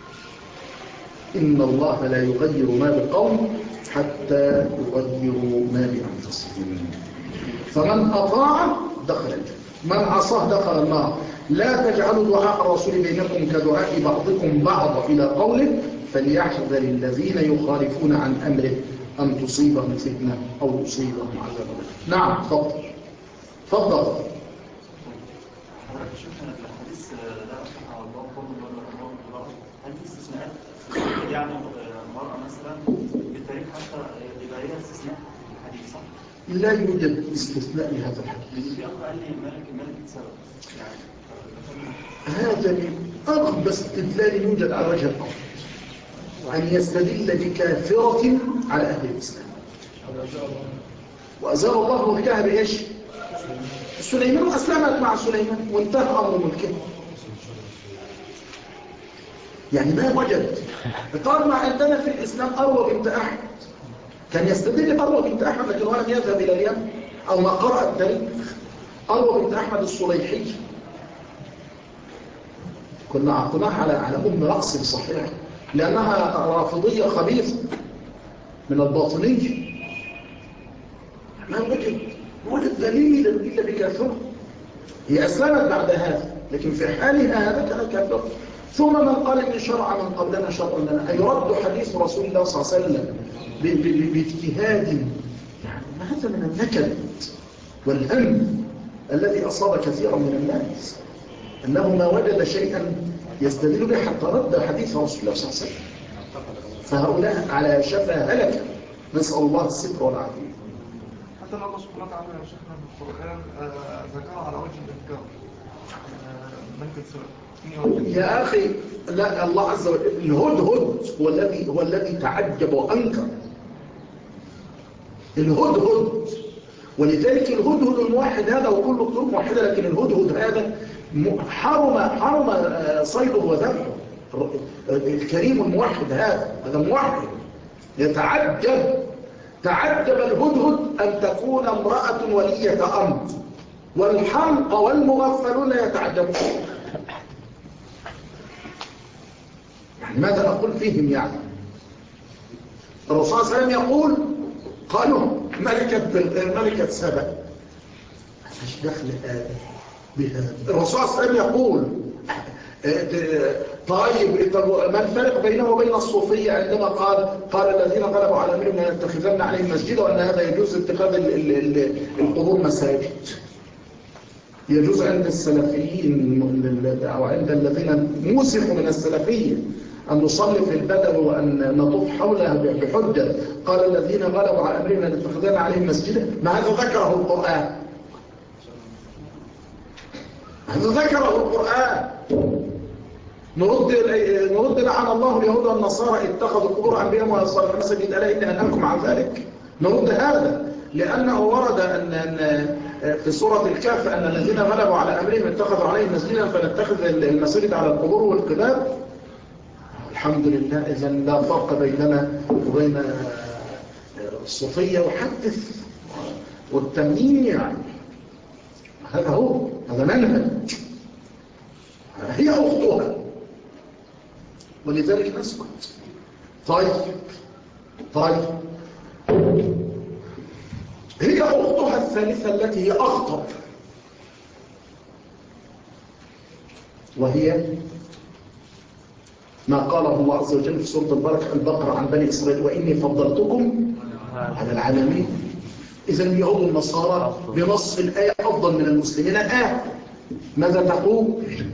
إن الله لا يغير ما بقوم حتى يغيروا ما بأنفسهم. فمن أطاع دخل الجنة، من عصاه دخل النار. لا تجعلوا دعاء الرسول بينكم كدعاء بعضكم بعضا إلى قوله فليحذر الذين يخالفون عن أمره أن تصيبهم فتنة أو يصيبهم عذاب. نعم تفضل. تفضل. شفنا في الحديث لا أصح الله قول ولا الله. هل استثناءات يعني المرأة مثلا بالتاريخ حتى يبقى هي استثناء الحديث صح؟ لا يوجد استثناء لهذا الحديث. في أخ قال لي ملك سبب يعني هذا من أغبى استدلال يوجد على وجه الأرض، أن يستدل بكافرة على أهل الإسلام. وأزال الله ملكها بإيش؟ سليمان أسلمت مع سليمان وانتهى أمر ملكه. يعني ما وجد. طالما عندنا في الإسلام أروى بنت أحمد، كان يستدل بأروى بنت أحمد لكن هو لم يذهب إلى اليمن أو ما قرأ التاريخ. أروى بنت أحمد الصليحي كنا أعطناها على أم رأس صحيح لأنها رافضية خبيثة من الباطنية. ما وجد دليل إلا بكافر. هي أسلمت بعد هذا لكن في حالها هذا كان كافر. ثم من قال إن شرع من قبلنا شرع لنا أيرد حديث رسول الله صلى الله عليه وسلم باجتهاد؟ يعني هذا من النكد والهم الذي أصاب كثيرا من الناس، أنه ما وجد شيئا يستدل به حتى رد حديث رسول الله صلى الله عليه وسلم. فهؤلاء على شفا هلكة، نسأل الله الستر والعافية. حتى الله سبحانه وتعالى يا شيخنا في القرآن ذكر على وجه الإنكار ملك السبب. يا أخي لا، الله عز وجل الهدهد هو الذي تعجب وأنكر. الهدهد، ولذلك الهدهد الموحد هذا وكل الطرق موحدة، لكن الهدهد هذا حرم صيده وذبحه. الكريم الموحد هذا موحد تعجب الهدهد أن تكون امرأة ولية أمر، والحمقى والمغفلون يتعجبون. يعني ماذا نقول فيهم؟ يعني الرسول صلى الله عليه وسلم يقول قالوا ملكة سبأ، مش دخل هذا بهذا. الرسول صلى الله عليه وسلم يقول طيب ما الفرق بينه وبين الصوفية عندما قال الذين غلبوا على أمرهم لنتخذن عليهم مسجدا، وأن هذا يجوز اتخاذ القبور مساجد. يجوز عند السلفيين أو عند الذين موسخوا من السلفية أن نصلي في البدو وأن نطوف حولها بحجة. قال الذين غلبوا على أمرهم لنتخذن عليهم مسجدا. ما هذا ذكره القرآن، هذا ذكره القرآن. نرد لعن الله اليهود والنصارى اتخذوا قبور أنبيائهم وصالحين مساجد، ألا إني أنهاكم عن ذلك. نرد هذا لأنه ورد أن في سورة الكهف أن الذين غلبوا على أمرهم اتخذوا عليهم مسجدا فنتخذ المساجد على القبور والقباب. الحمد لله، إذا لا فرق بيننا وبين الصوفية وحدث والتمييع. هذا منهج، هي أختها ولذلك نسكت. طيب هي أختها الثالثة التي هي أخطر، وهي ما قاله الله عز وجل في سورة البقرة عن بني إسرائيل: وإني فضلتكم على العالمين. إذا اليهود والنصارى بنص الآية أفضل من المسلمين. ماذا تقول؟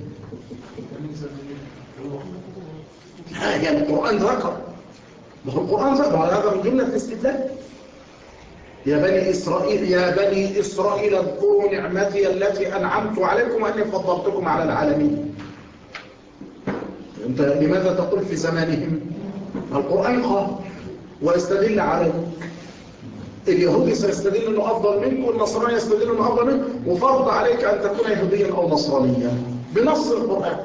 يعني القرآن ذكر، هذا من جملة الاستدلال. يا بني إسرائيل اذكروا نعمتي التي أنعمت عليكم وأني فضلتكم على العالمين. أنت لماذا تقول في زمانهم؟ القرآن قال ويستدل عليه. اليهودي سيستدل أنه أفضل منك، والنصراني يستدل أنه أفضل منك، وفرض عليك أن تكون يهوديا أو نصرانيا بنص القرآن.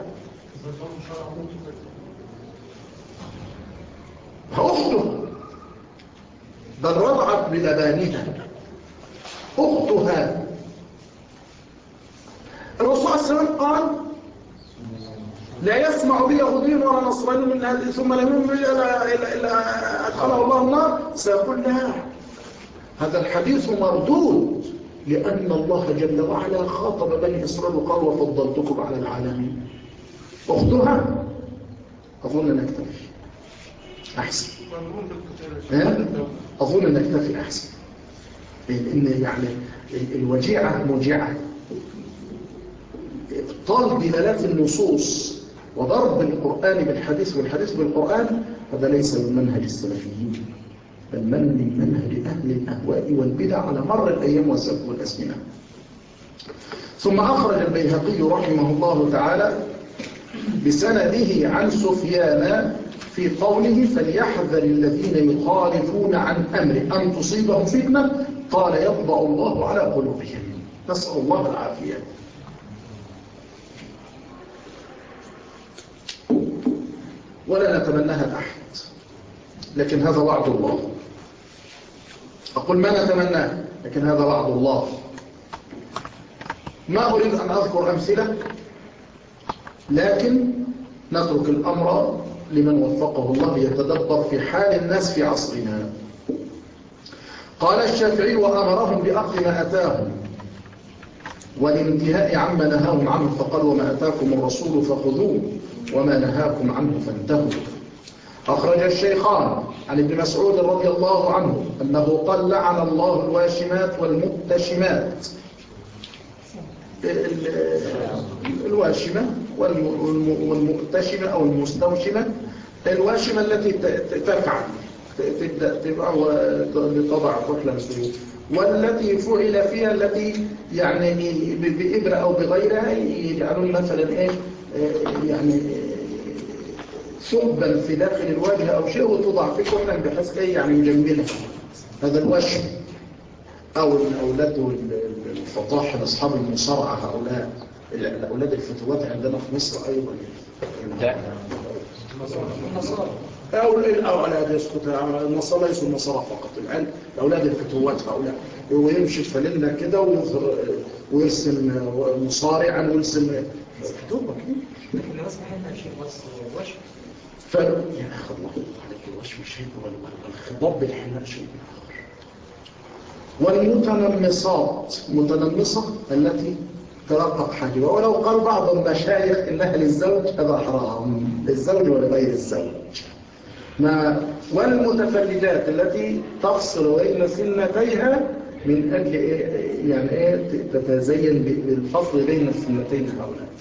أخته بل رضعت بلبانها أختها. الرسول صلى الله عليه وسلم قال: لا يسمع بي يهودي ولا نصراني من هذه ثم لم يؤمن إلا أدخله الله النار. سيقول لا، هذا الحديث مردود، لأن الله جل وعلا خاطب بني إسرائيل وقال: وفضلتكم على العالمين. أختها أظن نكتفي أحسن. أظن نكتفي أحسن، لأن يعني الوجيعة موجعة. طال دلالات النصوص وضرب القرآن بالحديث والحديث بالقرآن، هذا ليس من منهج السلفيين، بل من منهج أهل الأهواء والبدع على مر الأيام والأزمنة. ثم أخرج البيهقي رحمه الله تعالى بسنده عن سفيان في قوله فليحذر الذين يخالفون عن أمره أن تصيبهم فتنة قال يطبع الله على قلوبهم. نسأل الله العافية. ولا نتمناها لأحد، لكن هذا وعد الله. أقول ما نتمناه، لكن هذا وعد الله. ما أريد أن أذكر أمثلة، لكن نترك الأمر لمن وفقه الله يتدبر في حال الناس في عصرنا. قال الشافعي وأمرهم بأخذ ما أتاهم والانتهاء عما نهاهم عنه، فقال وما أتاكم الرسول فخذوه وما نهاكم عنه فانتهوا. أخرج الشيخان عن ابن مسعود رضي الله عنه أنه قال لعن الله الواشمات والمبتشمات. الواشمة والمؤتشمة أو المستوشمة، الواشمة التي تفعل تبدأ تبقى وتضع كحلا سيوف، والتي فعل فيها التي يعني بإبرة أو بغيرها يجعلون مثلا إيه يعني ثقبا في داخل الوجه أو شيء وتضع في كحلا بحيث إيه يعني يجملها. هذا الوشم. أو الأولاد الفطاحل أصحاب المصارعة، هؤلاء الأولاد الفتوات عندنا في مصر أيضا. أو الأولاد يسقط النصارى، ليسوا النصارى فقط، الآن الأولاد الفتوات هؤلاء، ويمشي فلنا كده ويرسم مصارعا ويرسم فتوة كده. لكن بس بحيث شيء وشم يا أخي الله عليك، الوشم شيء والخضاب بالحناء شيء آخر. والمتنمصات، متنمصة التي ترقق حاجبها، ولو قال بعض المشايخ إنها للزوج هذا حرام، للزوج ولغير الزوج. والمتفلجات التي تفصل بين سنتيها من أجل يعني تتزين بالفصل بين السنتين هؤلاء.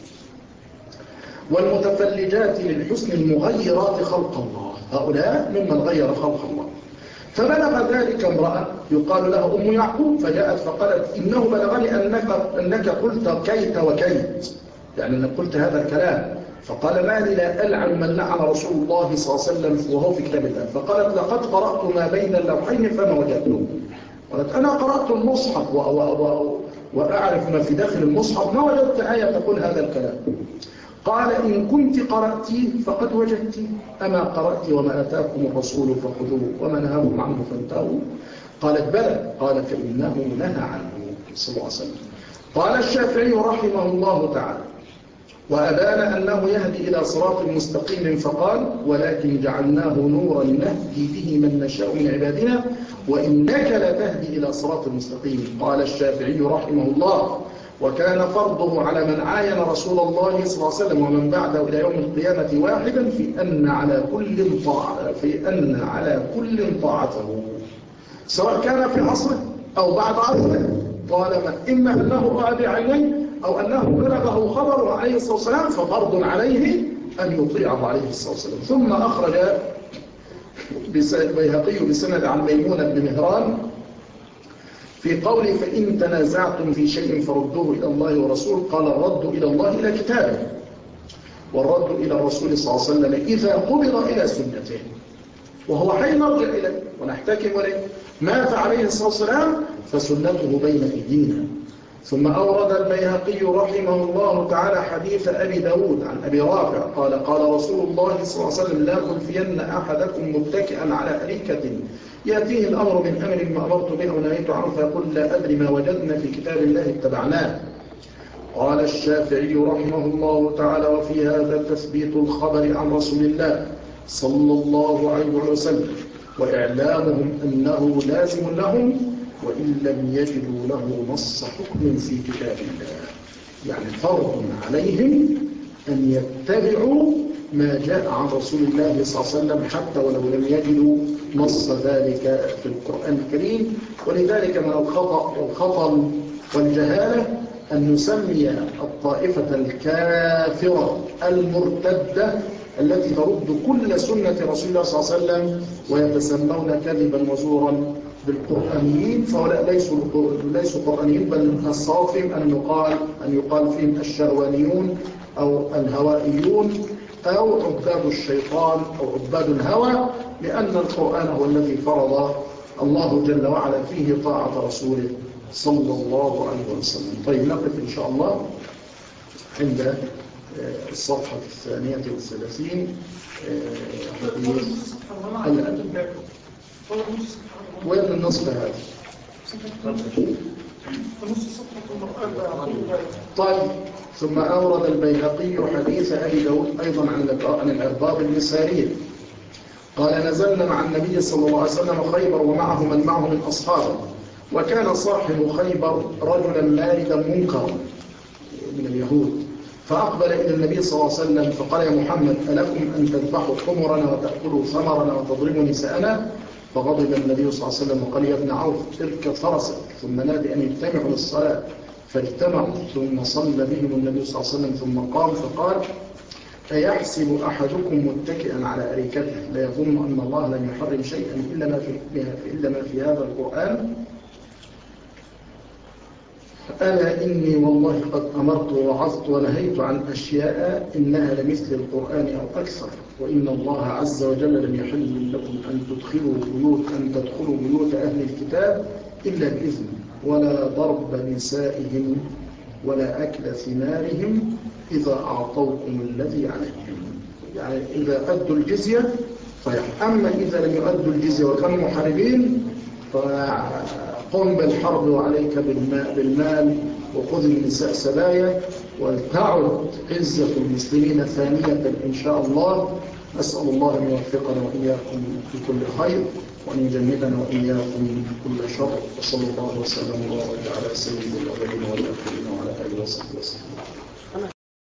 والمتفلجات للحسن المغيرات خلق الله، هؤلاء ممن غير خلق الله. فبلغ ذلك امرأة يقال لها أم يعقوب، فجاءت فقالت إنه بلغني أنك قلت كيت وكيت، يعني أنك قلت هذا الكلام. فقال ما لي لا ألعن من لعن رسول الله صلى الله عليه وسلم وهو في كتاب الله. فقالت لقد قرأت ما بين اللوحين فما وجدته. قالت أنا قرأت المصحف وأعرف ما في داخل المصحف، ما وجدت آية تقول هذا الكلام. قال إن كنت قرأتي فقد وجدتي، أما قرأتي وما أتاكم الرسول فخذوه وما نهاكم عنه فانتهوا. قالت بلى. قال فإنه نهى عنه صلى الله عليه وسلم. قال الشافعي رحمه الله تعالى وأبان أنه يهدي إلى صراط مستقيم، فقال ولكن جعلناه نورا نهدي به من نشاء من عبادنا وإنك لتهدي إلى صراط مستقيم. قال الشافعي رحمه الله وكان فرضه على من عاين رسول الله صلى الله عليه وسلم ومن بعده إلى يوم القيامة واحدا في أن على كل طاعته، سواء كان في عصره أو بعد عصره، طالما إما أنه رأى بعينيه أو أنه بلغه خبره عليه الصلاة والسلام، ففرض عليه أن يطيعه عليه الصلاة والسلام. ثم أخرج البيهقي بسند عن ميمون بن مهران في قوله فإن تنازعتم في شيء فردوه إلى الله ورسوله، قال الرد إلى الله إلى كتابه، والرد إلى الرسول صلى الله عليه وسلم إذا قبض إلى سنته، وهو حي نرجع إليه ونحتكم إليه. مات عليه الصلاة والسلام فسنته بين أيدينا. ثم أورد البيهقي رحمه الله تعالى حديث أبي داود عن أبي رافع قال قال رسول الله صلى الله عليه وسلم لا تلفين أحدكم متكئا على أريكة يأتيه الأمر من أمر ما أمرت به ونهيت عنه فيقول لا أدري ما وجدنا في كتاب الله اتبعناه. قال الشافعي رحمه الله تعالى وفي هذا تثبيت الخبر عن رسول الله صلى الله عليه وسلم وإعلامهم أنه لازم لهم وإن لم يجدوا له نص حكم في كتاب الله، يعني فرض عليهم أن يتبعوا ما جاء عن رسول الله صلى الله عليه وسلم حتى ولو لم يجدوا نص ذلك في القرآن الكريم. ولذلك من الخطأ والجهالة أن نسمي الطائفة الكافرة المرتدة التي ترد كل سنة رسول الله صلى الله عليه وسلم ويتسمون كذبا وزورا بالقرآنيين، فهؤلاء ليسوا قرآنيين، بل الصواب فيهم أن يقال فيهم الشهوانيون أو الهوائيون أو عباد الشيطان أو عباد الهوى، لأن القرآن هو الذي فرض الله جل وعلا فيه طاعة رسوله صلى الله عليه وسلم. طيب نقف إن شاء الله عند الصفحة 32 وين النصف هذا؟ طيب ثم أورد البيهقي حديث أبي داود أيضا عن العرباض بن سارية قال نزلنا مع النبي صلى الله عليه وسلم خيبر ومعه من معه من أصحابه، وكان صاحب خيبر رجلا ماردا منكرا من اليهود، فأقبل إلى النبي صلى الله عليه وسلم فقال يا محمد ألكم أن تذبحوا حمرنا وتأكلوا ثمرنا وتضربوا نساءنا؟ فغضب النبي صلى الله عليه وسلم وقال يا ابن عوف اركب فرسك، ثم نادي أن يجتمعوا للصلاة فاجتمعوا، ثم صلى بهم النبي صلى الله عليه وسلم ثم قام فقال أيحسب أحدكم متكئا على أريكته لا يظن أن الله لم يحرم شيئا إلا ما في هذا القرآن؟ ألا إني والله قد أمرت ووعظت ونهيت عن أشياء إنها لمثل القرآن أو أكثر، وإن الله عز وجل لم يحل لكم أن تدخلوا بيوت أهل الكتاب إلا بإذن، ولا ضرب نسائهم ولا أكل ثمارهم إذا أعطوكم الذي عليهم. يعني إذا أدوا الجزية صحيح، أما إذا لم يؤدوا الجزية وكانوا محاربين فقم بالحرب وعليك بالمال وخذ النساء سبايا، ولتعد عزة المسلمين ثانية إن شاء الله. أسأل الله أن يوفقنا وإياكم في كل خير وأن يجنبنا وإياكم من كل شر، وصلى الله وسلم وبارك على سيد الأولين والآخرين وعلى آله وصحبه وسلم.